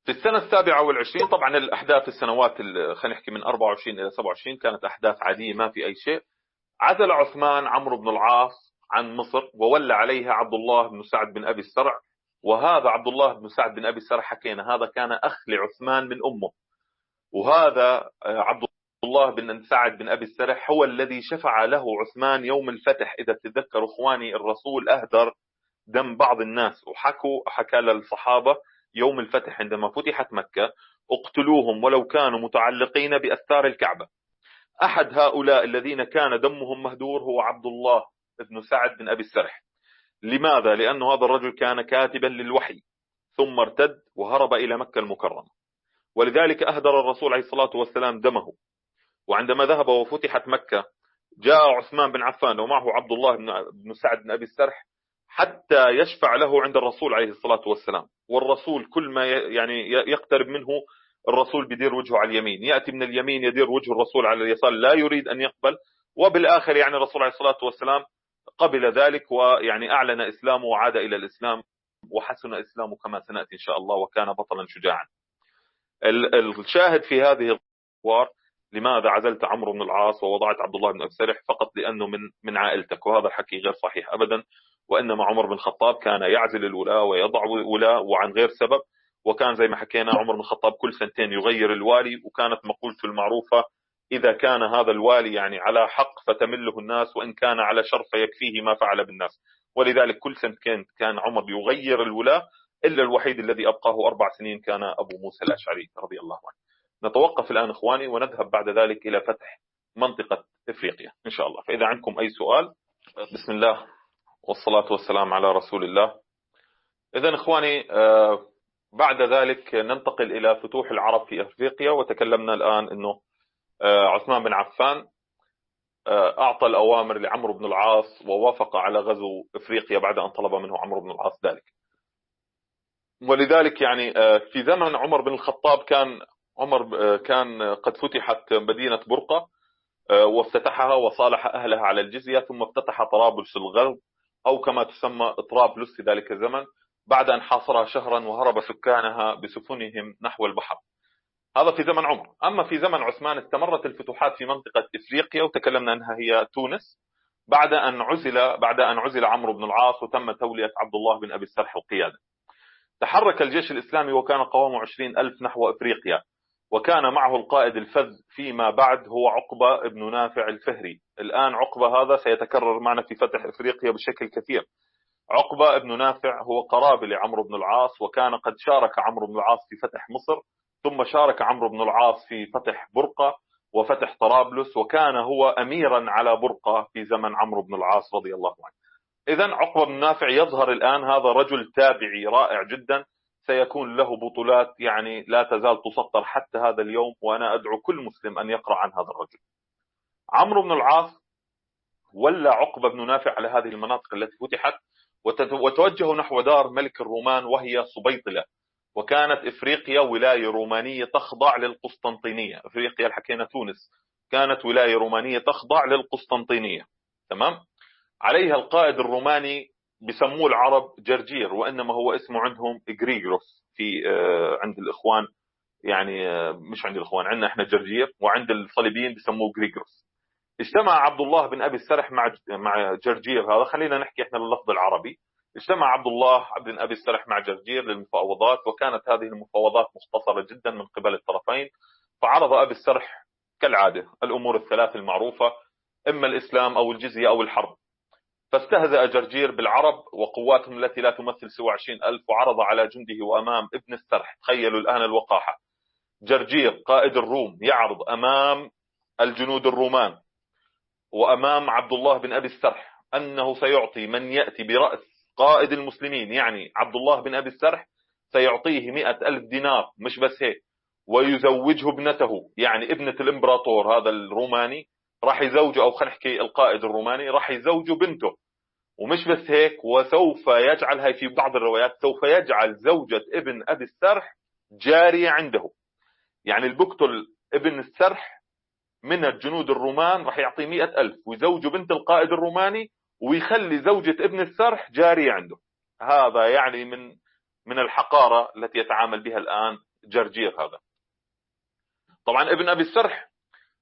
في السنة 27 طبعا الأحداث السنوات خلينا نحكي من 24 إلى 27 كانت أحداث عادية ما في أي شيء. عزل عثمان عمرو بن العاص عن مصر وولى عليها عبد الله بن سعد بن أبي السرع. وهذا عبد الله بن سعد بن أبي السرع حكينا هذا كان أخ لعثمان من أمه. وهذا عبد الله بن سعد بن أبي السرع هو الذي شفع له عثمان يوم الفتح. إذا تتذكروا إخواني الرسول أهدر دم بعض الناس حكى للصحابة يوم الفتح عندما فتحت مكة اقتلوهم ولو كانوا متعلقين بأستار الكعبة. أحد هؤلاء الذين كان دمهم مهدور هو عبد الله بن سعد بن أبي السرح. لماذا؟ لأن هذا الرجل كان كاتبا للوحي ثم ارتد وهرب إلى مكة المكرمة، ولذلك أهدر الرسول عليه الصلاة والسلام دمه. وعندما ذهب وفتحت مكة جاء عثمان بن عفان ومعه عبد الله بن سعد بن أبي السرح حتى يشفع له عند الرسول عليه الصلاة والسلام. والرسول كل ما يعني يقترب منه الرسول بيدير وجهه على اليمين، يأتي من اليمين يدير وجه الرسول على اليسار، لا يريد أن يقبل. وبالآخر يعني الرسول عليه الصلاة والسلام قبل ذلك ويعني أعلن إسلامه وعاد إلى الإسلام وحسن إسلامه كما سنأتي إن شاء الله، وكان بطلا شجاعا. الشاهد في هذه الأخبار لماذا عزلت عمرو بن العاص ووضعت عبد الله بن أبي السرح؟ فقط لأنه من عائلتك، وهذا الحكي غير صحيح أبدا. وإنما عمر بن الخطاب كان يعزل الولاة ويضع ولاة وعن غير سبب. وكان زي ما حكينا عمر بن الخطاب كل سنتين يغير الوالي، وكانت مقولته المعروفة إذا كان هذا الوالي يعني على حق فتمله الناس، وإن كان على شر فيكفيه ما فعل بالناس. ولذلك كل سنتين كان عمر يغير الولاة، إلا الوحيد الذي أبقاه 4 سنين كان أبو موسى الأشعري رضي الله عنه. نتوقف الآن إخواني ونذهب بعد ذلك إلى فتح منطقة إفريقيا إن شاء الله. فإذا عندكم أي سؤال. بسم الله والصلاة والسلام على رسول الله. إذن إخواني بعد ذلك ننتقل إلى فتوح العرب في أفريقيا. وتكلمنا الآن أنه عثمان بن عفان أعطى الأوامر لعمرو بن العاص ووافق على غزو إفريقيا بعد أن طلب منه عمرو بن العاص ذلك. ولذلك يعني في زمن عمر بن الخطاب كان قد فتحت مدينة برقة وافتتحها وصالح أهلها على الجزية، ثم افتتح طرابلس الغرب أو كما تسمى طرابلس في ذلك الزمن بعد أن حاصرها شهرا وهرب سكانها بسفنهم نحو البحر. هذا في زمن عمر. أما في زمن عثمان استمرت الفتوحات في منطقة إفريقيا، وتكلمنا أنها هي تونس بعد أن عزل عمرو بن العاص وتم تولية عبد الله بن أبي السرح القيادة. تحرك الجيش الإسلامي وكان قوامه 20,000 نحو إفريقيا، وكان معه القائد الفذ فيما بعد هو عقبة بن نافع الفهري. الآن عقبة هذا سيتكرر معنا في فتح إفريقيا بشكل كثير. عقبة بن نافع هو قرابي لعمرو بن العاص، وكان قد شارك عمرو بن العاص في فتح مصر، ثم شارك عمرو بن العاص في فتح برقة وفتح طرابلس، وكان هو أميرا على برقة في زمن عمرو بن العاص رضي الله عنه. إذن عقبة بن نافع يظهر الآن هذا رجل تابعي رائع جدا، سيكون له بطولات يعني لا تزال تسطر حتى هذا اليوم، وأنا أدعو كل مسلم أن يقرأ عن هذا الرجل. عمرو بن العاص ولى عقبة بن نافع على هذه المناطق التي فتحت وتوجهوا نحو دار ملك الرومان وهي سبيطلة. وكانت إفريقيا ولاية رومانية تخضع للقسطنطينية. إفريقيا الحكينا تونس كانت ولاية رومانية تخضع للقسطنطينية. تمام. عليها القائد الروماني بسموه العرب جرجير، وإنما هو اسمه عندهم غريغوروس في عند الإخوان، يعني مش عند الإخوان، عندنا إحنا جرجير، وعند الصليبيين بسموه غريغوروس. اجتمع عبد الله بن أبي السرح مع جرجير. هذا خلينا نحكي إحنا باللفظ العربي. اجتمع عبد الله بن أبي السرح مع جرجير للمفاوضات، وكانت هذه المفاوضات مختصرة جدا من قبل الطرفين. فعرض أبي السرح كالعادة الأمور الثلاث المعروفة، إما الإسلام أو الجزية أو الحرب. فاستهزأ جرجير بالعرب وقواتهم التي لا تمثل سوى 20,000، وعرض على جنده وأمام ابن السرح. تخيلوا الآن الوقاحة، جرجير قائد الروم يعرض أمام الجنود الرومان وأمام عبد الله بن أبي السرح أنه سيعطي من يأتي برأس قائد المسلمين، يعني عبد الله بن أبي السرح سيعطيه 100,000 دينار، مش بس هيك، ويزوجه ابنته، يعني ابنة الإمبراطور هذا الروماني راح يزوجه، أو خلينا نحكي القائد الروماني راح يزوجه بنته. ومش بس هيك، وسوف يجعل، هاي في بعض الروايات، سوف يجعل زوجة ابن أبي السرح جارية عنده. يعني البقتل ابن السرح من الجنود الرومان راح يعطيه 100,000 ويزوج بنت القائد الروماني، ويخلي زوجة ابن السرح جارية عنده. هذا يعني من الحقارة التي يتعامل بها الآن جرجير هذا. طبعا ابن أبي السرح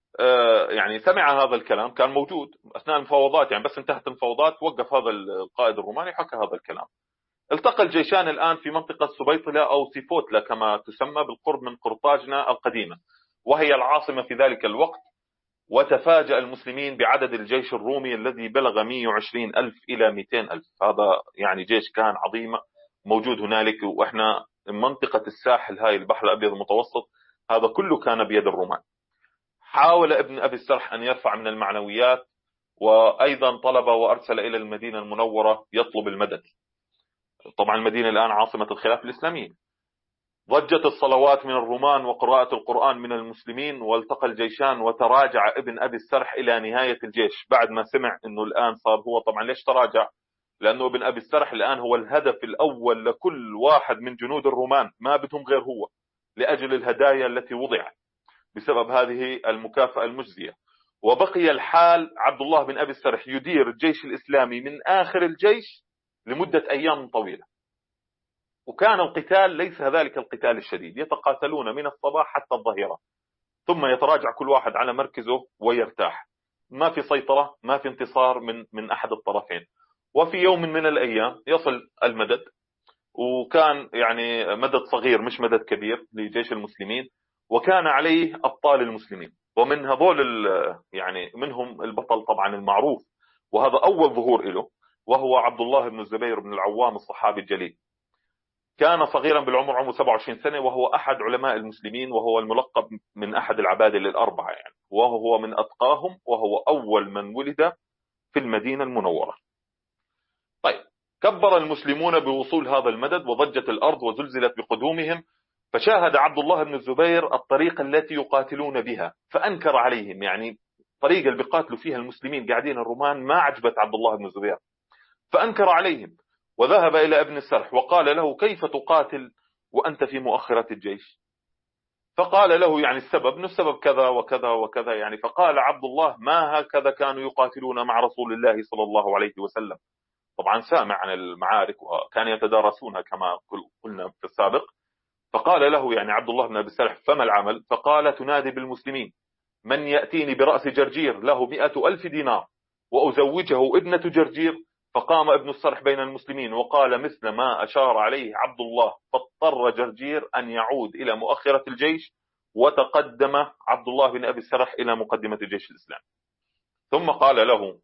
يعني سمع هذا الكلام، كان موجود أثناء المفاوضات، يعني بس انتهت المفاوضات وقف هذا القائد الروماني حكى هذا الكلام. التقى الجيشان الآن في منطقة سبيطلة أو سيفوتلا كما تسمى بالقرب من قرطاجنة القديمة، وهي العاصمة في ذلك الوقت. وتفاجأ المسلمين بعدد الجيش الرومي الذي بلغ 120 ألف إلى 200 ألف. هذا يعني جيش كان عظيم موجود هنالك، وإحنا منطقة الساحل هاي البحر الأبيض المتوسط هذا كله كان بيد الرومان. حاول ابن أبي السرح أن يرفع من المعنويات، وأيضا طلب وأرسل إلى المدينة المنورة يطلب المدد. طبعا المدينة الآن عاصمة الخلافة الإسلامية. ضجت الصلوات من الرومان وقراءة القرآن من المسلمين، والتقى الجيشان وتراجع ابن أبي السرح إلى نهاية الجيش بعد ما سمع أنه الآن صار هو. طبعا ليش تراجع؟ لأنه ابن أبي السرح الآن هو الهدف الأول لكل واحد من جنود الرومان، ما بدهم غير هو، لأجل الهدايا التي وضعت بسبب هذه المكافأة المجزية. وبقي الحال عبد الله بن أبي السرح يدير الجيش الإسلامي من آخر الجيش لمدة أيام طويلة. وكان القتال ليس ذلك القتال الشديد، يتقاتلون من الصباح حتى الظهيرة، ثم يتراجع كل واحد على مركزه ويرتاح. ما في سيطرة، ما في انتصار من أحد الطرفين. وفي يوم من الأيام يصل المدد، وكان يعني مدد صغير مش مدد كبير لجيش المسلمين، وكان عليه أبطال المسلمين. ومن هذول يعني منهم البطل طبعا المعروف، وهذا أول ظهور له، وهو عبد الله بن الزبير بن العوام الصحابي الجليل. كان صغيرا بالعمر، عمره 27 سنة، وهو أحد علماء المسلمين، وهو الملقب من أحد العبادلة الأربعة يعني، وهو من أتقاهم، وهو أول من ولد في المدينة المنورة. طيب، كبر المسلمون بوصول هذا المدد، وضجت الأرض وزلزلت بقدومهم. فشاهد عبد الله بن الزبير الطريقة التي يقاتلون بها فأنكر عليهم، يعني الطريقة اللي بيقاتلوا فيها المسلمين قاعدين الرومان ما عجبت عبد الله بن الزبير، فأنكر عليهم. وذهب إلى ابن السرح وقال له: كيف تقاتل وأنت في مؤخرة الجيش؟ فقال له يعني السبب كذا وكذا وكذا يعني. فقال عبد الله: ما هكذا كانوا يقاتلون مع رسول الله صلى الله عليه وسلم. طبعا سامع عن المعارك وكان يتدارسونها كما قلنا في السابق. فقال له يعني عبد الله بن أبي السرح: فما العمل؟ فقال: تنادي بالمسلمين: من يأتيني برأس جرجير له 100,000 دينار وأزوجه ابنة جرجير. فقام ابن السرح بين المسلمين وقال مثل ما أشار عليه عبد الله، فاضطر جرجير أن يعود إلى مؤخرة الجيش، وتقدم عبد الله بن أبي السرح إلى مقدمة الجيش الإسلامي. ثم قال له: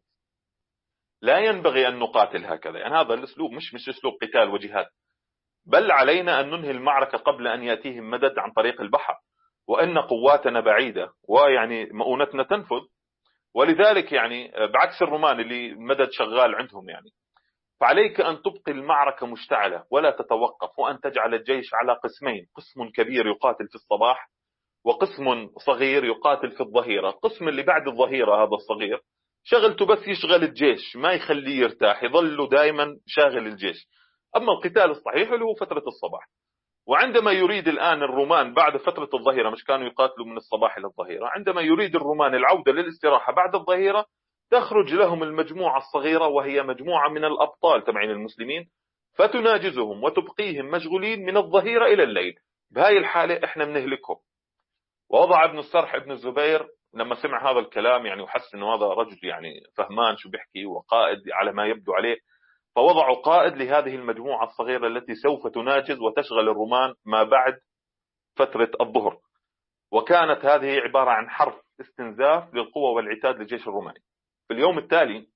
لا ينبغي أن نقاتل هكذا، يعني هذا الأسلوب مش أسلوب قتال وجهاد، بل علينا أن ننهي المعركة قبل أن يأتيهم مدد عن طريق البحر، وأن قواتنا بعيدة ويعني مؤونتنا تنفذ. ولذلك يعني بعكس الرومان اللي مدد شغال عندهم يعني، فعليك أن تبقي المعركة مشتعلة ولا تتوقف، وأن تجعل الجيش على قسمين: قسم كبير يقاتل في الصباح، وقسم صغير يقاتل في الظهيرة. قسم اللي بعد الظهيرة هذا الصغير شغلته بس يشغل الجيش، ما يخليه يرتاح، يظل دائما شاغل الجيش. أما القتال الصحيح اللي هو فترة الصباح. وعندما يريد الآن الرومان بعد فترة الظهيرة، مش كانوا يقاتلوا من الصباح إلى الظهيرة، عندما يريد الرومان العودة للاستراحة بعد الظهيرة، تخرج لهم المجموعة الصغيرة، وهي مجموعة من الأبطال تبعين المسلمين، فتناجزهم وتبقيهم مشغولين من الظهيرة إلى الليل. بهاي الحالة إحنا بنهلكهم. ووضع ابن السرح ابن الزبير لما سمع هذا الكلام يعني، وحس إنه هذا رجل يعني فهمان شو بيحكي وقائد على ما يبدو عليه، فوضعوا قائد لهذه المجموعة الصغيرة التي سوف تناجز وتشغل الرومان ما بعد فترة الظهر. وكانت هذه عبارة عن حرف استنزاف للقوة والعتاد للجيش الروماني. في اليوم التالي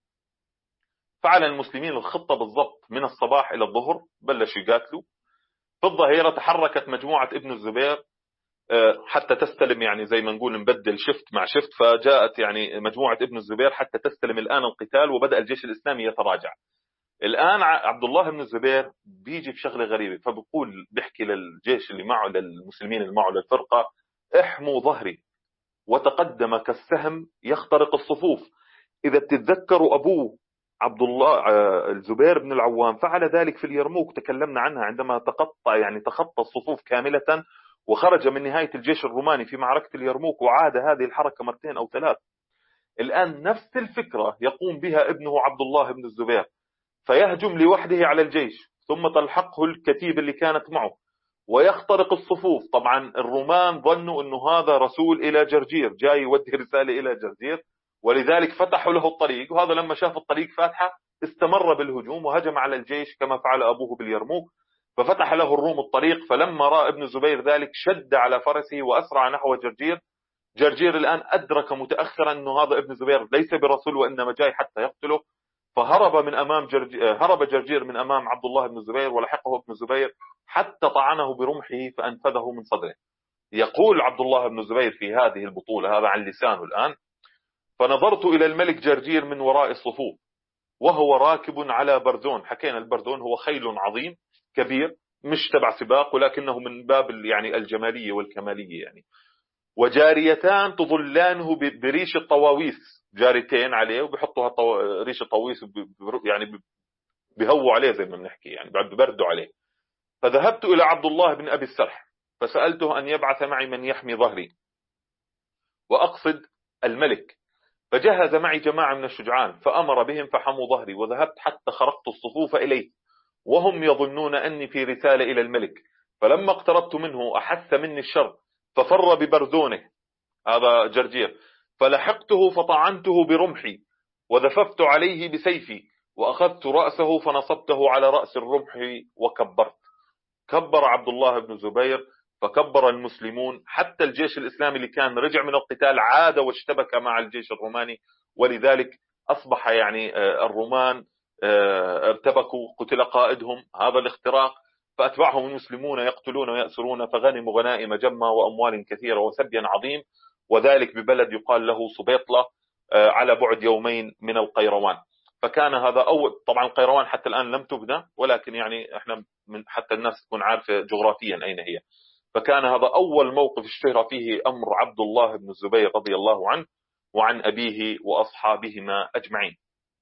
فعل المسلمين الخطة بالضبط، من الصباح إلى الظهر بلشوا يقاتلوا. في الظهيرة تحركت مجموعة ابن الزبير حتى تستلم، يعني زي ما نقول نبدل شفت مع شفت، فجاءت يعني مجموعة ابن الزبير حتى تستلم الآن القتال، وبدأ الجيش الإسلامي يتراجع. الآن عبد الله بن الزبير بيجي بشغلة غريبة، فبقول بيحكي للجيش اللي معه، للمسلمين اللي معه للفرقة: احموا ظهري. وتقدم كالسهم يخترق الصفوف. إذا بتتذكروا أبوه عبد الله الزبير بن العوام فعل ذلك في اليرموك، تكلمنا عنها، عندما تخطى الصفوف كاملة وخرج من نهاية الجيش الروماني في معركة اليرموك، وعاد هذه الحركة مرتين أو ثلاث. الآن نفس الفكرة يقوم بها ابنه عبد الله بن الزبير، فيهجم لوحده على الجيش، ثم تلحقه الكتيبة اللي كانت معه، ويخترق الصفوف. طبعا الرومان ظنوا أنه هذا رسول إلى جرجير، جاي يودي رسالة إلى جرجير، ولذلك فتحوا له الطريق. وهذا لما شاف الطريق فاتحة استمر بالهجوم وهجم على الجيش كما فعل أبوه باليرموك، ففتح له الروم الطريق. فلما رأى ابن الزبير ذلك شد على فرسه وأسرع نحو جرجير. جرجير الآن أدرك متأخرا أنه هذا ابن الزبير ليس برسول وإنما جاي حتى يقتله، فهرب من أمام هرب جرجير من أمام عبد الله بن الزبير، ولحقه ابن الزبير حتى طعنه برمحه فأنفذه من صدره. يقول عبد الله بن الزبير في هذه البطولة، هذا عن لسانه الآن: فنظرت إلى الملك جرجير من وراء الصفوف وهو راكب على برذون. حكينا البرذون هو خيل عظيم كبير مش تبع سباق، ولكنه من باب يعني الجمالية والكمالية يعني. وجاريتان تظلانه بريش الطواويس، جاريتين عليه وبيحطوا ريش الطواويس يعني بيهووا عليه زي ما بنحكي يعني ببردوا عليه. فذهبت إلى عبد الله بن أبي السرح فسألته أن يبعث معي من يحمي ظهري وأقصد الملك، فجهز معي جماعة من الشجعان فأمر بهم فحموا ظهري، وذهبت حتى خرقت الصفوف إليه وهم يظنون أني في رسالة إلى الملك. فلما اقتربت منه أحس مني الشر ففر ببرذونه، هذا جرجير، فلحقته فطعنته برمحي وذففت عليه بسيفي وأخذت رأسه فنصبته على رأس الرمح وكبرت. كبر عبد الله بن الزبير فكبر المسلمون، حتى الجيش الإسلامي اللي كان رجع من القتال عاد واشتبك مع الجيش الروماني، ولذلك أصبح يعني الرومان ارتبكوا، قتل قائدهم، هذا الاختراق، فأتبعهم المسلمون يقتلون ويأسرون، فغنموا غنائم جمة وأموال كثيرة وسبيا عظيم، وذلك ببلد يقال له سبيطلة على بعد يومين من القيروان. فكان هذا أول، طبعا القيروان حتى الآن لم تبنى، ولكن يعني احنا من حتى الناس تكون عارفة جغرافيا أين هي. فكان هذا أول موقف اشتهر فيه أمر عبد الله بن الزبير رضي الله عنه وعن أبيه وأصحابهما أجمعين.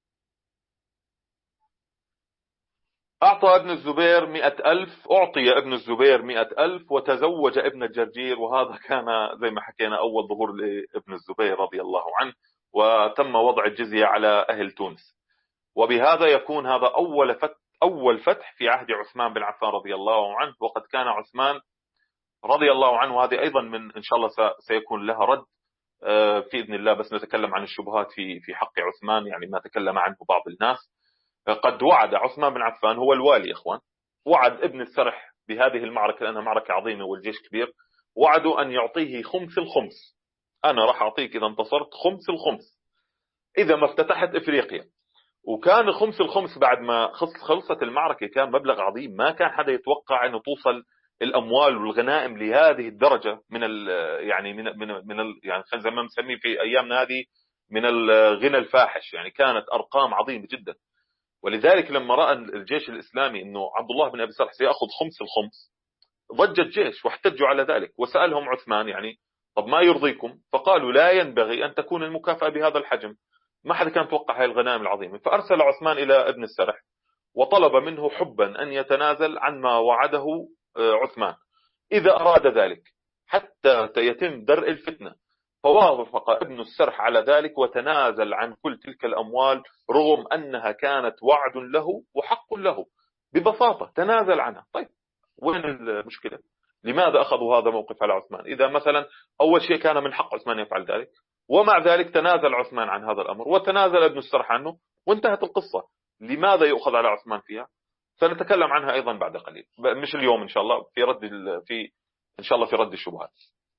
أعطى ابن الزبير 100,000، أعطي ابن الزبير 100,000 وتزوج ابن الجرجير، وهذا كان زي ما حكينا أول ظهور لابن الزبير رضي الله عنه، وتم وضع الجزية على أهل تونس. وبهذا يكون هذا أول فتح في عهد عثمان بن عفان رضي الله عنه. وقد كان عثمان رضي الله عنه، وهذه أيضا من إن شاء الله سيكون لها رد في إذن الله، بس نتكلم عن الشبهات في حق عثمان، يعني ما تكلم عنه بعض الناس. قد وعد عثمان بن عفان، هو الوالي إخوان، وعد ابن السرح بهذه المعركة لأنها معركة عظيمة والجيش كبير، وعدوا أن يعطيه خمس الخمس. أنا راح أعطيك إذا انتصرت خمس الخمس إذا ما افتتحت إفريقيا. وكان خمس الخمس بعد ما خلصت المعركة كان مبلغ عظيم، ما كان حدا يتوقع أنه توصل الأموال والغنائم لهذه الدرجة من يعني يعني زي ما نسميه في أيامنا هذه من الغنى الفاحش، يعني كانت أرقام عظيمة جدا. ولذلك لما رأى الجيش الإسلامي أنه عبد الله بن أبي سرح سيأخذ خمس الخمس ضج الجيش واحتجوا على ذلك، وسألهم عثمان يعني طب ما يرضيكم؟ فقالوا لا ينبغي أن تكون المكافأة بهذا الحجم، ما حدا كان يتوقع هذه الغنائم العظيمة. فأرسل عثمان إلى ابن السرح وطلب منه حبا أن يتنازل عن ما وعده عثمان إذا أراد ذلك حتى يتم درء الفتنة. فوافق ابن السرح على ذلك وتنازل عن كل تلك الأموال رغم أنها كانت وعد له وحق له، ببساطة تنازل عنها. طيب وين المشكلة؟ لماذا أخذوا هذا موقف على عثمان إذا مثلا أول شيء كان من حق عثمان يفعل ذلك؟ ومع ذلك تنازل عثمان عن هذا الأمر وتنازل ابن السرح عنه وانتهت القصة. لماذا يؤخذ على عثمان فيها؟ سنتكلم عنها أيضا بعد قليل، مش اليوم إن شاء الله، إن شاء الله في رد الشبهات.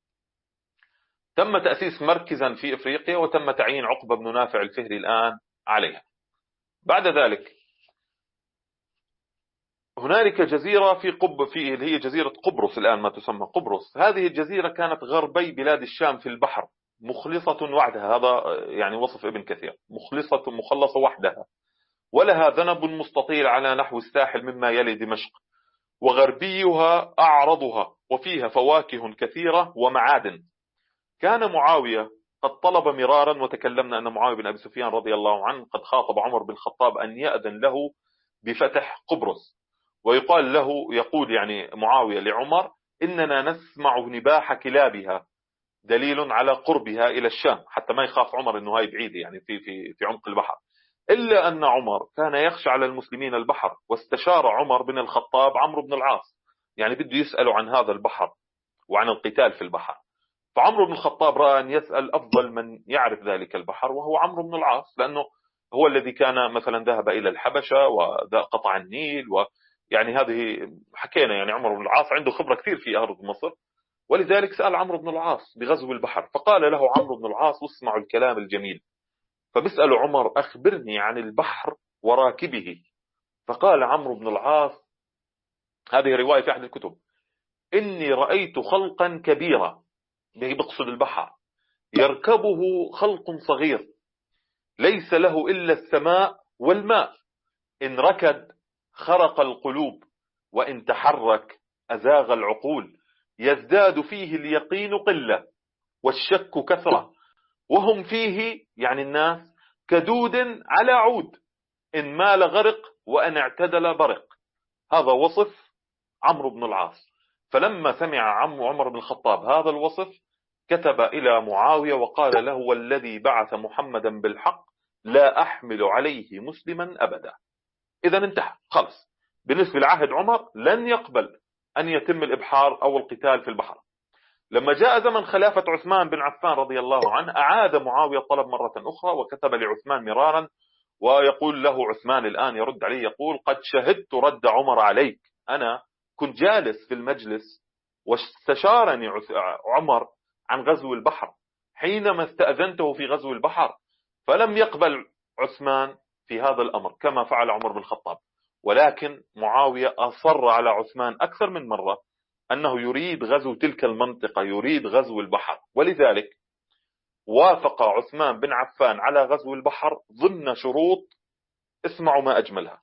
تم تأسيس مركزا في إفريقيا وتم تعيين عقبة بن نافع الفهري الآن عليها. بعد ذلك هنالك جزيرة في اللي هي جزيرة قبرص الآن ما تسمى قبرص. هذه الجزيرة كانت غربي بلاد الشام في البحر، مخلصة وحدها، هذا يعني وصف ابن كثير، مخلصة وحدها، ولها ذنب مستطيل على نحو الساحل مما يلي دمشق، وغربيها أعرضها، وفيها فواكه كثيرة ومعادن. كان معاوية قد طلب مرارا، وتكلمنا أن معاوية بن أبي سفيان رضي الله عنه قد خاطب عمر بن الخطاب أن يأذن له بفتح قبرص. ويقال له، يقول يعني معاوية لعمر: إننا نسمع نباح كلابها، دليل على قربها إلى الشام، حتى ما يخاف عمر أنه هاي بعيدة يعني في عمق البحر. إلا أن عمر كان يخشى على المسلمين البحر، واستشار عمر بن الخطاب عمرو بن العاص يعني بده يسأله عن هذا البحر وعن القتال في البحر. فعمرو بن الخطاب رأى أن يسأل أفضل من يعرف ذلك البحر، وهو عمرو بن العاص، لأنه هو الذي كان مثلا ذهب إلى الحبشة وقطع النيل، ويعني هذه حكينا يعني عمرو بن العاص عنده خبرة كثير في أرض مصر، ولذلك سأل عمرو بن العاص بغزو البحر. فقال له عمرو بن العاص، واسمعوا الكلام الجميل، فبيسأل عمر أخبرني عن البحر وراكبه. فقال عمرو بن العاص، هذه رواية في أحد الكتب، إني رأيت خلقا كبيرا، بقصد البحر، يركبه خلق صغير ليس له إلا السماء والماء، إن ركد خرق القلوب، وإن تحرك أزاغ العقول، يزداد فيه اليقين قلة والشك كثرة، وهم فيه يعني الناس كدود على عود، إن مال غرق وإن اعتدل برق. هذا وصف عمرو بن العاص. فلما سمع عمر بن الخطاب هذا الوصف كتب إلى معاوية وقال له: والذي بعث محمدا بالحق لا أحمل عليه مسلما أبدا. إذا انتهى خلص، بالنسبة لعهد عمر لن يقبل أن يتم الإبحار أو القتال في البحر. لما جاء زمن خلافة عثمان بن عفان رضي الله عنه، أعاد معاوية الطلب مرة أخرى، وكتب لعثمان مرارا، ويقول له عثمان الآن يرد عليه يقول: قد شهدت رد عمر عليك، أنا كنت جالس في المجلس واستشارني عمر عن غزو البحر حينما استأذنته في غزو البحر، فلم يقبل عثمان في هذا الأمر كما فعل عمر بن الخطاب. ولكن معاوية أصر على عثمان أكثر من مرة أنه يريد غزو تلك المنطقة، يريد غزو البحر، ولذلك وافق عثمان بن عفان على غزو البحر ضمن شروط، اسمعوا ما أجملها: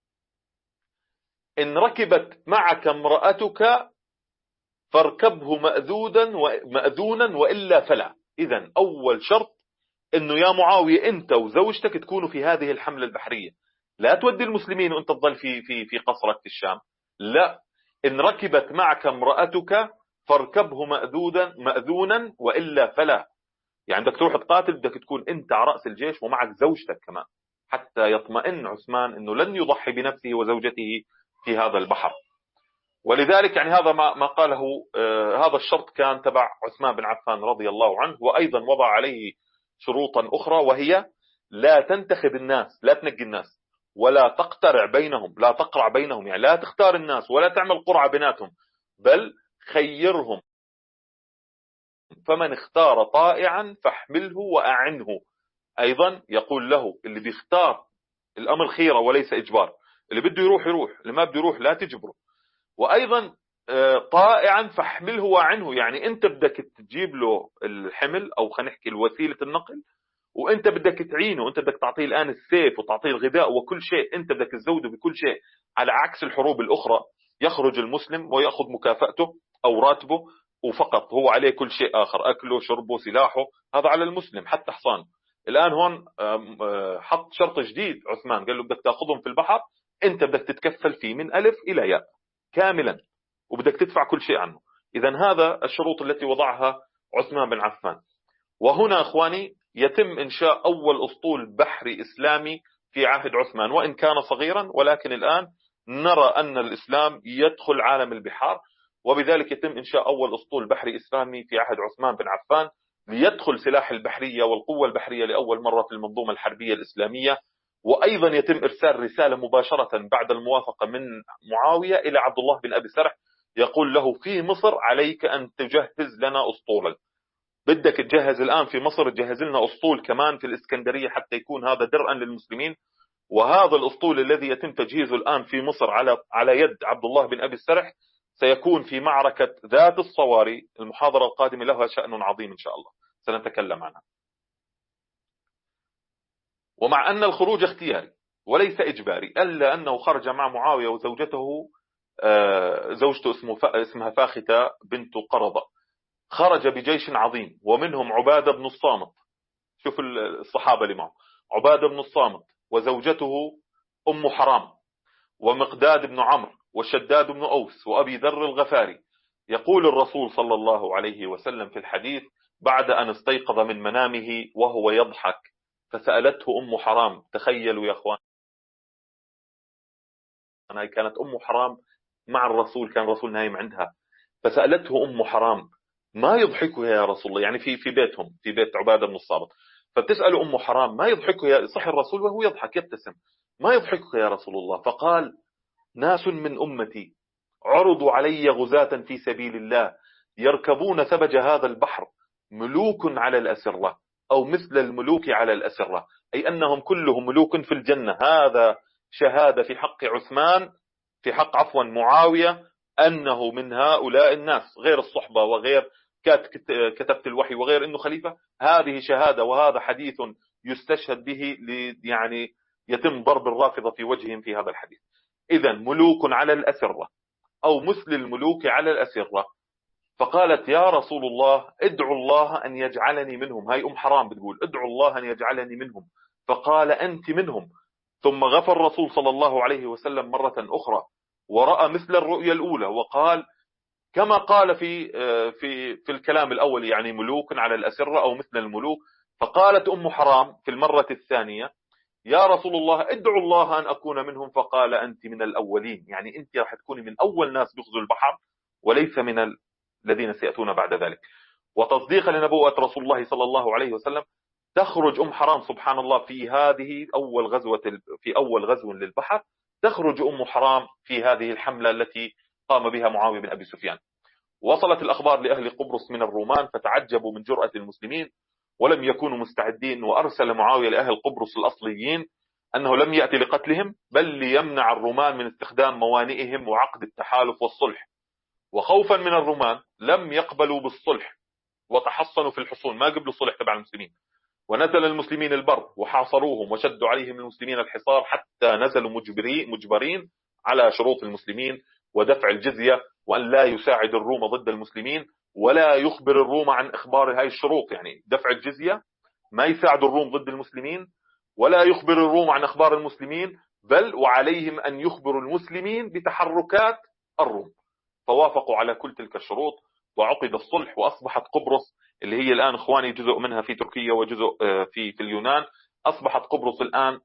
إن ركبت معك امرأتك فاركبه مأذونا وإلا فلا. إذن أول شرط إنه يا معاوية أنت وزوجتك تكونوا في هذه الحملة البحرية، لا تودي المسلمين وأنت تظل في قصرك في الشام، لا، إن ركبت معك امرأتك فاركبه مأذونا وإلا فلا. يعني بدك تروح تقاتل، بدك تكون أنت على رأس الجيش ومعك زوجتك كمان، حتى يطمئن عثمان أنه لن يضحي بنفسه وزوجته في هذا البحر. ولذلك يعني هذا ما قاله، هذا الشرط كان تبع عثمان بن عفان رضي الله عنه. وأيضا وضع عليه شروطا أخرى، وهي لا تنتخب الناس، لا تنقي الناس، ولا تقترع بينهم، لا تقرع بينهم، يعني لا تختار الناس ولا تعمل قرعة بيناتهم، بل خيرهم، فمن اختار طائعا فاحمله وأعنه. أيضا يقول له اللي بيختار، الأمر خيرة وليس إجبار، اللي بده يروح يروح، اللي ما بده يروح لا تجبره. وأيضا طائعا فاحمله وأعنه، يعني أنت بدك تجيب له الحمل أو خلينا نحكي الوسيلة النقل، وأنت بدك تعينه، أنت بدك تعطيه الآن السيف وتعطيه الغذاء وكل شيء، أنت بدك تزوده بكل شيء، على عكس الحروب الأخرى يخرج المسلم ويأخذ مكافأته أو راتبه وفقط، هو عليه كل شيء آخر، أكله شربه سلاحه، هذا على المسلم حتى حصانه. الآن هون حط شرط جديد عثمان، قال له بدك تأخذهم في البحر، أنت بدك تتكفل فيه من ألف إلى ياء كاملا، وبدك تدفع كل شيء عنه. إذن هذا الشروط التي وضعها عثمان بن عفان. وهنا أخواني يتم إنشاء أول أسطول بحري إسلامي في عهد عثمان، وإن كان صغيرا، ولكن الآن نرى أن الإسلام يدخل عالم البحار، وبذلك يتم إنشاء أول أسطول بحري إسلامي في عهد عثمان بن عفان، ليدخل سلاح البحرية والقوة البحرية لأول مرة في المنظومة الحربية الإسلامية. وأيضا يتم إرسال رسالة مباشرة بعد الموافقة من معاوية إلى عبد الله بن أبي سرح، يقول له: في مصر عليك أن تجهز لنا أسطولا، بدك تجهز الآن في مصر، تجهز لنا أسطول كمان في الإسكندرية حتى يكون هذا درءا للمسلمين. وهذا الأسطول الذي يتم تجهيزه الآن في مصر على يد عبد الله بن أبي السرح سيكون في معركة ذات الصواري. المحاضرة القادمة لها شأن عظيم إن شاء الله سنتكلم عنها. ومع أن الخروج اختياري وليس إجباري، إلا أنه خرج مع معاوية وزوجته، زوجته اسمها فاختة بنت قرضة، خرج بجيش عظيم، ومنهم عبادة بن الصامت، شوف الصحابة اللي معه، عبادة بن الصامت وزوجته أم حرام، ومقداد بن عمرو، وشداد بن أوس، وأبي ذر الغفاري. يقول الرسول صلى الله عليه وسلم في الحديث بعد أن استيقظ من منامه وهو يضحك، فسألته أم حرام، تخيلوا يا أخوان، كانت أم حرام مع الرسول، كان الرسول نايم عندها، فسألته أم حرام: ما يضحكها يا رسول الله؟ يعني في بيتهم، في بيت عبادة بن الصامت. فبتسأل أم حرام: ما يضحكها يا صح الرسول وهو يضحك يبتسم، ما يضحكها يا رسول الله؟ فقال: ناس من أمتي عرضوا علي غزاة في سبيل الله يركبون ثبج هذا البحر، ملوك على الأسرة أو مثل الملوك على الأسرة، أي أنهم كلهم ملوك في الجنة. هذا شهادة في حق عثمان، في حق عفوا معاوية، أنه من هؤلاء الناس، غير الصحبة وغير كتبة الوحي وغير أنه خليفة. هذه شهادة وهذا حديث يستشهد به يعني يتم ضرب الرافضة في وجههم في هذا الحديث. إذا ملوك على الأسرة أو مثل الملوك على الأسرة. فقالت: يا رسول الله ادعو الله أن يجعلني منهم. هاي أم حرام بتقول: ادعو الله أن يجعلني منهم. فقال: أنت منهم. ثم غفى الرسول صلى الله عليه وسلم مرة أخرى ورأى مثل الرؤيا الأولى وقال كما قال في الكلام الأول، يعني ملوك على الأسرة أو مثل الملوك. فقالت أم حرام في المرة الثانية: يا رسول الله ادعو الله أن أكون منهم. فقال: أنت من الأولين، يعني أنت راح تكوني من أول ناس بيغزوا البحر وليس من الذين سيأتون بعد ذلك. وتصديقا لنبوة رسول الله صلى الله عليه وسلم، تخرج أم حرام سبحان الله في هذه في أول غزو للبحر، تخرج أم حرام في هذه الحملة التي قام بها معاوية بن أبي سفيان. وصلت الأخبار لأهل قبرص من الرومان فتعجبوا من جرأة المسلمين ولم يكونوا مستعدين، وأرسل معاوية لأهل قبرص الأصليين أنه لم يأتي لقتلهم بل ليمنع الرومان من استخدام موانئهم وعقد التحالف والصلح. وخوفا من الرومان لم يقبلوا بالصلح وتحصنوا في الحصون، ما قبلوا الصلح تبع المسلمين. ونزل المسلمين البر وحاصروهم وشدوا عليهم المسلمين الحصار حتى نزلوا مجبرين على شروط المسلمين ودفع الجزية، وأن لا يساعد الروم ضد المسلمين ولا يخبر الروم عن إخبار هاي الشروط، يعني دفع الجزية، ما يساعد الروم ضد المسلمين ولا يخبر الروم عن أخبار المسلمين، بل وعليهم أن يخبروا المسلمين بتحركات الروم. فوافقوا على كل تلك الشروط وعقد الصلح، وأصبحت قبرص اللي هي الآن إخواني جزء منها في تركيا وجزء في اليونان، أصبحت قبرص الآن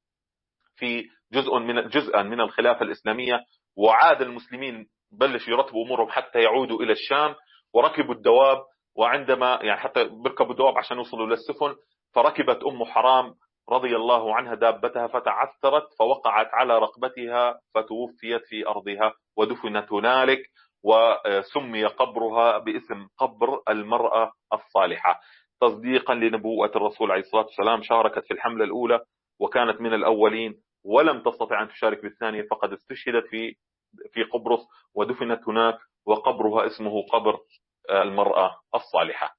في جزءا من الخلافة الإسلامية. وعاد المسلمين بلش يرتبوا أمورهم حتى يعودوا إلى الشام، وركبوا الدواب، وعندما يعني حتى بركبوا الدواب عشان يوصلوا للسفن، فركبت أم حرام رضي الله عنها دابتها فتعثرت فوقعت على رقبتها فتوفيت في أرضها ودفنت هنالك، وسمي قبرها باسم قبر المرأة الصالحة تصديقا لنبوءة الرسول عليه الصلاة والسلام. شاركت في الحملة الأولى وكانت من الأولين، ولم تستطع أن تشارك بالثانية، فقد استشهدت في قبرص ودفنت هناك، وقبرها اسمه قبر المرأة الصالحة.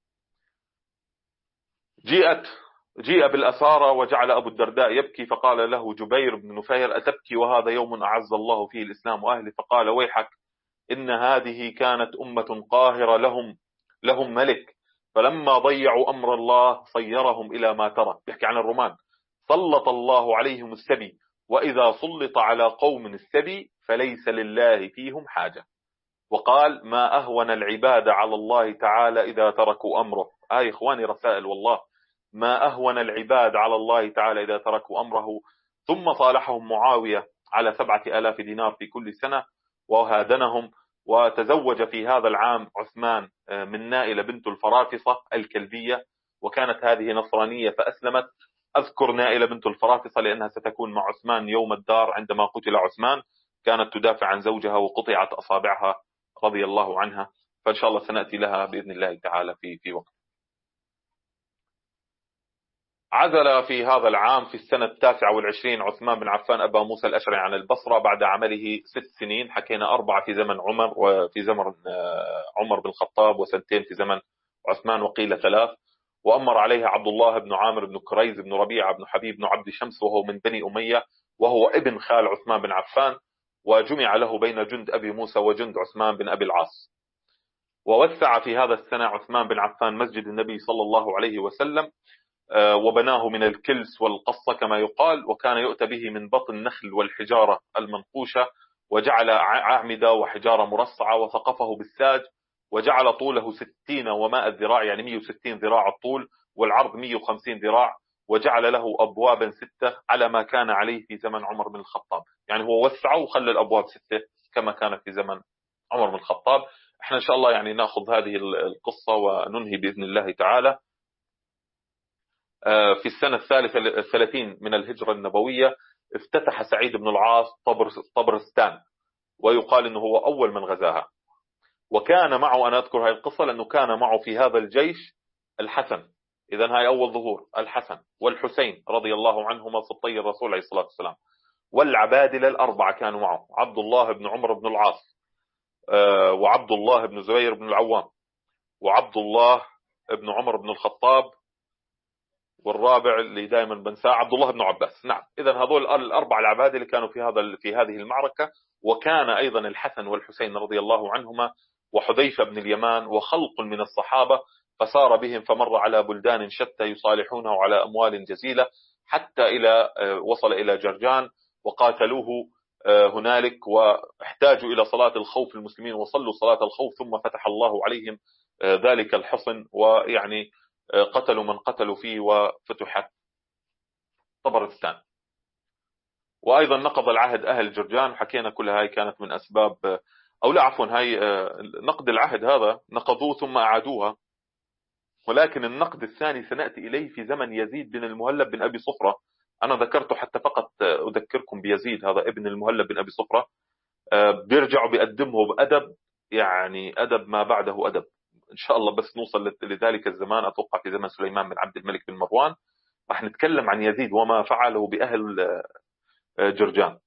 جيء بالأسارة وجعل أبو الدرداء يبكي، فقال له جبير بن نفير: أتبكي وهذا يوم أعز الله فيه الإسلام وأهله؟ فقال: ويحك، إن هذه كانت أمة قاهرة لهم ملك، فلما ضيعوا أمر الله صيرهم إلى ما ترى. يحكي عن الرومان: سلط الله عليهم السبي، وإذا سلط على قوم السبي فليس لله فيهم حاجة. وقال: ما أهون العباد على الله تعالى إذا تركوا أمره. إخواني رسائل والله. ما أهون العباد على الله تعالى إذا تركوا أمره. ثم صالحهم معاوية على 7,000 دينار في كل سنة وهادنهم، وتزوج في هذا العام عثمان من نائلة بنت الفرافصة الكلبية، وكانت هذه نصرانية فأسلمت. أذكر نائلة بنت الفرافصة لأنها ستكون مع عثمان يوم الدار عندما قتل عثمان، كانت تدافع عن زوجها وقطعت أصابعها رضي الله عنها، فإن شاء الله سنأتي لها بإذن الله تعالى في وقت. عزل في هذا العام في السنة 29 عثمان بن عفان أبا موسى الأشعري عن البصرة بعد عمله 6 سنين. حكينا 4 في زمن عمر وفي زمن عمر بن الخطاب، وسنتين في زمن عثمان، وقيل 3. وأمر عليها عبد الله بن عامر بن كريز بن ربيعة بن حبيب بن عبد شمس، وهو من بني أمية، وهو ابن خال عثمان بن عفان، وجمع له بين جند أبي موسى وجند عثمان بن أبي العاص. ووسع في هذا السنة عثمان بن عفان مسجد النبي صلى الله عليه وسلم، وبناه من الكلس والقصة كما يقال، وكان يؤتى به من بطن النخل والحجارة المنقوشة، وجعل أعمدة وحجارة مرصعة، وثقفه بالساج، وجعل طوله 60 و100 ذراع، يعني 160 ذراع الطول، والعرض 150 ذراع، وجعل له أبوابا 6 على ما كان عليه في زمن عمر بن الخطاب. يعني هو وسعه وخلى الأبواب 6 كما كان في زمن عمر بن الخطاب. احنا إن شاء الله يعني نأخذ هذه القصة وننهي بإذن الله تعالى. في السنة 33 من الهجرة النبوية افتتح سعيد بن العاص طبرستان، ويقال أنه هو أول من غزاها. وكان معه، أنا أذكر هذه القصة لأنه كان معه في هذا الجيش الحسن. إذا هاي أول ظهور، الحسن والحسين رضي الله عنهما سبطي الرسول عليه الصلاة والسلام، والعبادلة الأربعة كانوا معه: عبد الله بن عمرو بن العاص، وعبد الله بن زبير بن العوام، وعبد الله بن عمر بن الخطاب، والرابع اللي دائما بنساه عبد الله بن عباس. نعم، إذا هذول الأربع العبادلة اللي كانوا في هذه المعركة. وكان أيضا الحسن والحسين رضي الله عنهما وحذيفة بن اليمان وخلق من الصحابة، فسار بهم فمر على بلدان شتى يصالحونه على أموال جزيلة، حتى وصل إلى جرجان وقاتلوه هنالك، واحتاجوا إلى صلاة الخوف المسلمين وصلوا صلاة الخوف، ثم فتح الله عليهم ذلك الحصن، ويعني قتلوا من قتلوا فيه وفتحت طبرستان. وأيضا نقض العهد أهل جرجان، حكينا كل هاي كانت من أسباب، أو لا عفوا، هاي نقض العهد هذا نقضوه ثم أعادوها، ولكن النقد الثاني سنأتي إليه في زمن يزيد بن المهلب بن أبي صفرة. أنا ذكرته حتى فقط أذكركم بيزيد، هذا ابن المهلب بن أبي صفرة. بيرجعوا بيقدمه بأدب، يعني أدب ما بعده أدب. إن شاء الله بس نوصل لذلك الزمان، أتوقع في زمن سليمان بن عبد الملك بن مروان، راح نتكلم عن يزيد وما فعله بأهل جرجان.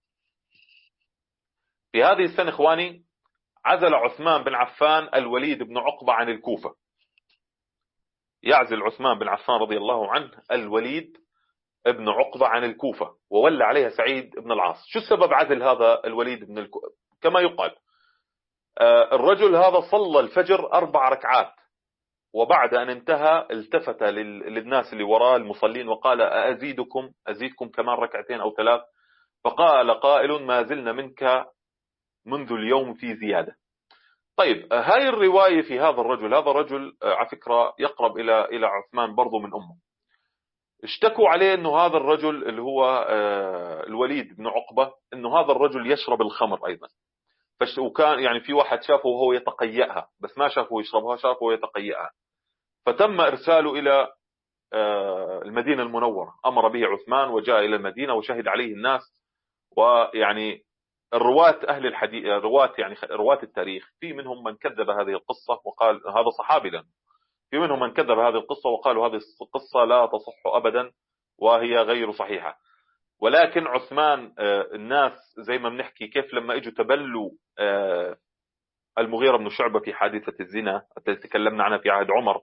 في هذه السنة إخواني عزل عثمان بن عفان الوليد بن عقبة عن الكوفة. يعزل عثمان بن عفان رضي الله عنه الوليد بن عقبة عن الكوفة، وولى عليها سعيد بن العاص. شو السبب عزل هذا الوليد بن الكوفة؟ كما يقال الرجل هذا صلى الفجر 4 ركعات، وبعد أن انتهى التفت للناس اللي وراء المصلين وقال: أزيدكم كمان 2 ركعتين أو 3؟ فقال قائل: ما زلنا منك منذ اليوم في زيادة. طيب، هاي الرواية في هذا الرجل، هذا رجل على فكرة يقرب إلى عثمان برضو من أمه. اشتكوا عليه أنه هذا الرجل اللي هو الوليد بن عقبة، أنه هذا الرجل يشرب الخمر أيضا. وكان يعني في واحد شافه وهو يتقيأها، بس ما شافه يشربها، شافه يتقيأها. فتم إرساله إلى المدينة المنورة، أمر به عثمان وجاء إلى المدينة وشهد عليه الناس. ويعني الرواة أهل الحديث، رواة التاريخ، في منهم من كذب هذه القصة وقال هذا صحابي لنا، في منهم من كذب هذه القصة وقالوا هذه القصة لا تصح أبدا وهي غير صحيحة. ولكن عثمان، الناس زي ما بنحكي كيف لما اجوا تبلوا المغيرة بن شعبة في حادثة الزنا التي تكلمنا عنها في عهد عمر،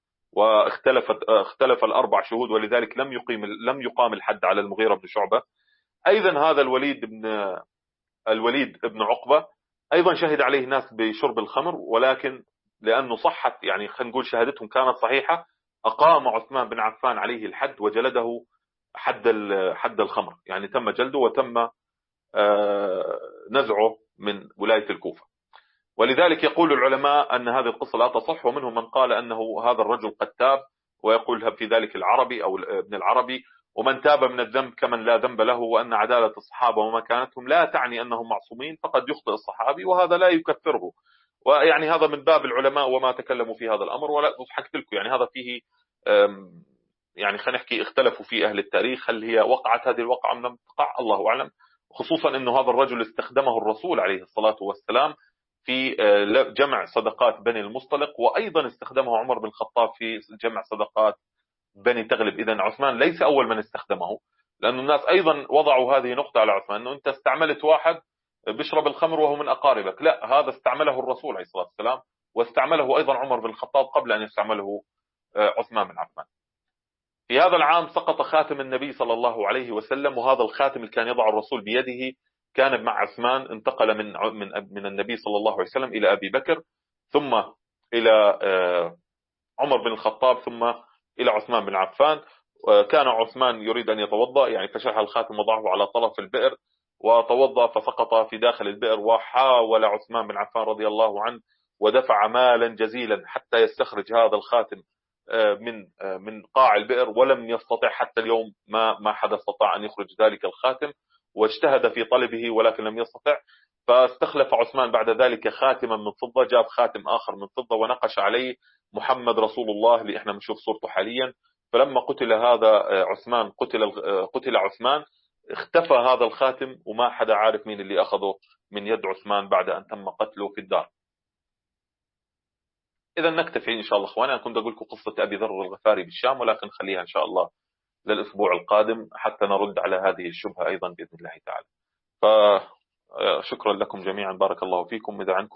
اختلف الأربع شهود، ولذلك لم يقام الحد على المغيرة بن شعبة. أيضا هذا الوليد بن عقبة أيضا شهد عليه ناس بشرب الخمر، ولكن لأنه صحت، يعني خلينا نقول شهادتهم كانت صحيحة، أقام عثمان بن عفان عليه الحد وجلده حد الخمر، يعني تم جلده وتم نزعه من ولاية الكوفة. ولذلك يقول العلماء أن هذه القصة لا تصح، ومنهم من قال أنه هذا الرجل قد تاب، ويقول في ذلك العربي أو ابن العربي: ومن تاب من الذنب كمن لا ذنب له، وأن عدالة الصحابة ومكانتهم لا تعني أنهم معصومين، فقد يخطئ الصحابي وهذا لا يكفره. ويعني هذا من باب العلماء وما تكلموا في هذا الأمر. ولا حكيت لكم يعني هذا فيه يعني خلينا نحكي اختلفوا في أهل التاريخ، هل هي وقعت هذه الوقعة أم لم تقع، الله أعلم. خصوصا أنه هذا الرجل استخدمه الرسول عليه الصلاة والسلام في جمع صدقات بني المصطلق، وأيضا استخدمه عمر بن الخطاب في جمع صدقات بني تغلب. إذن عثمان ليس أول من استخدمه، لأن الناس أيضا وضعوا هذه نقطة على عثمان، أنه أنت استعملت واحد بيشرب الخمر وهو من أقاربك. لا، هذا استعمله الرسول عليه الصلاة والسلام، واستعمله أيضا عمر بن الخطاب قبل أن يستعمله عثمان بن عفان. في هذا العام سقط خاتم النبي صلى الله عليه وسلم، وهذا الخاتم اللي كان يضع الرسول بيده كان مع عثمان، انتقل من النبي صلى الله عليه وسلم إلى أبي بكر، ثم إلى عمر بن الخطاب، ثم إلى عثمان بن عفان. كان عثمان يريد أن يتوضأ، يعني فشح الخاتم وضعه على طرف البئر وتوضأ، فسقط في داخل البئر. وحاول عثمان بن عفان رضي الله عنه ودفع مالا جزيلا حتى يستخرج هذا الخاتم من قاع البئر، ولم يستطع حتى اليوم، ما حدا استطاع أن يخرج ذلك الخاتم. واجتهد في طلبه ولكن لم يستطع، فاستخلف عثمان بعد ذلك خاتما من فضة، جاب خاتم آخر من فضة ونقش عليه محمد رسول الله اللي احنا بنشوف صورته حاليا. فلما قتل هذا عثمان، قتل عثمان، اختفى هذا الخاتم وما حدا عارف مين اللي أخذه من يد عثمان بعد أن تم قتله في الدار. إذا نكتفي إن شاء الله أخواني. أنا كنت أقول لكم قصة أبي ذر الغفاري بالشام، ولكن خليها إن شاء الله للأسبوع القادم حتى نرد على هذه الشبهة أيضا بإذن الله تعالى. فشكرا لكم جميعا، بارك الله فيكم. إذا عندكم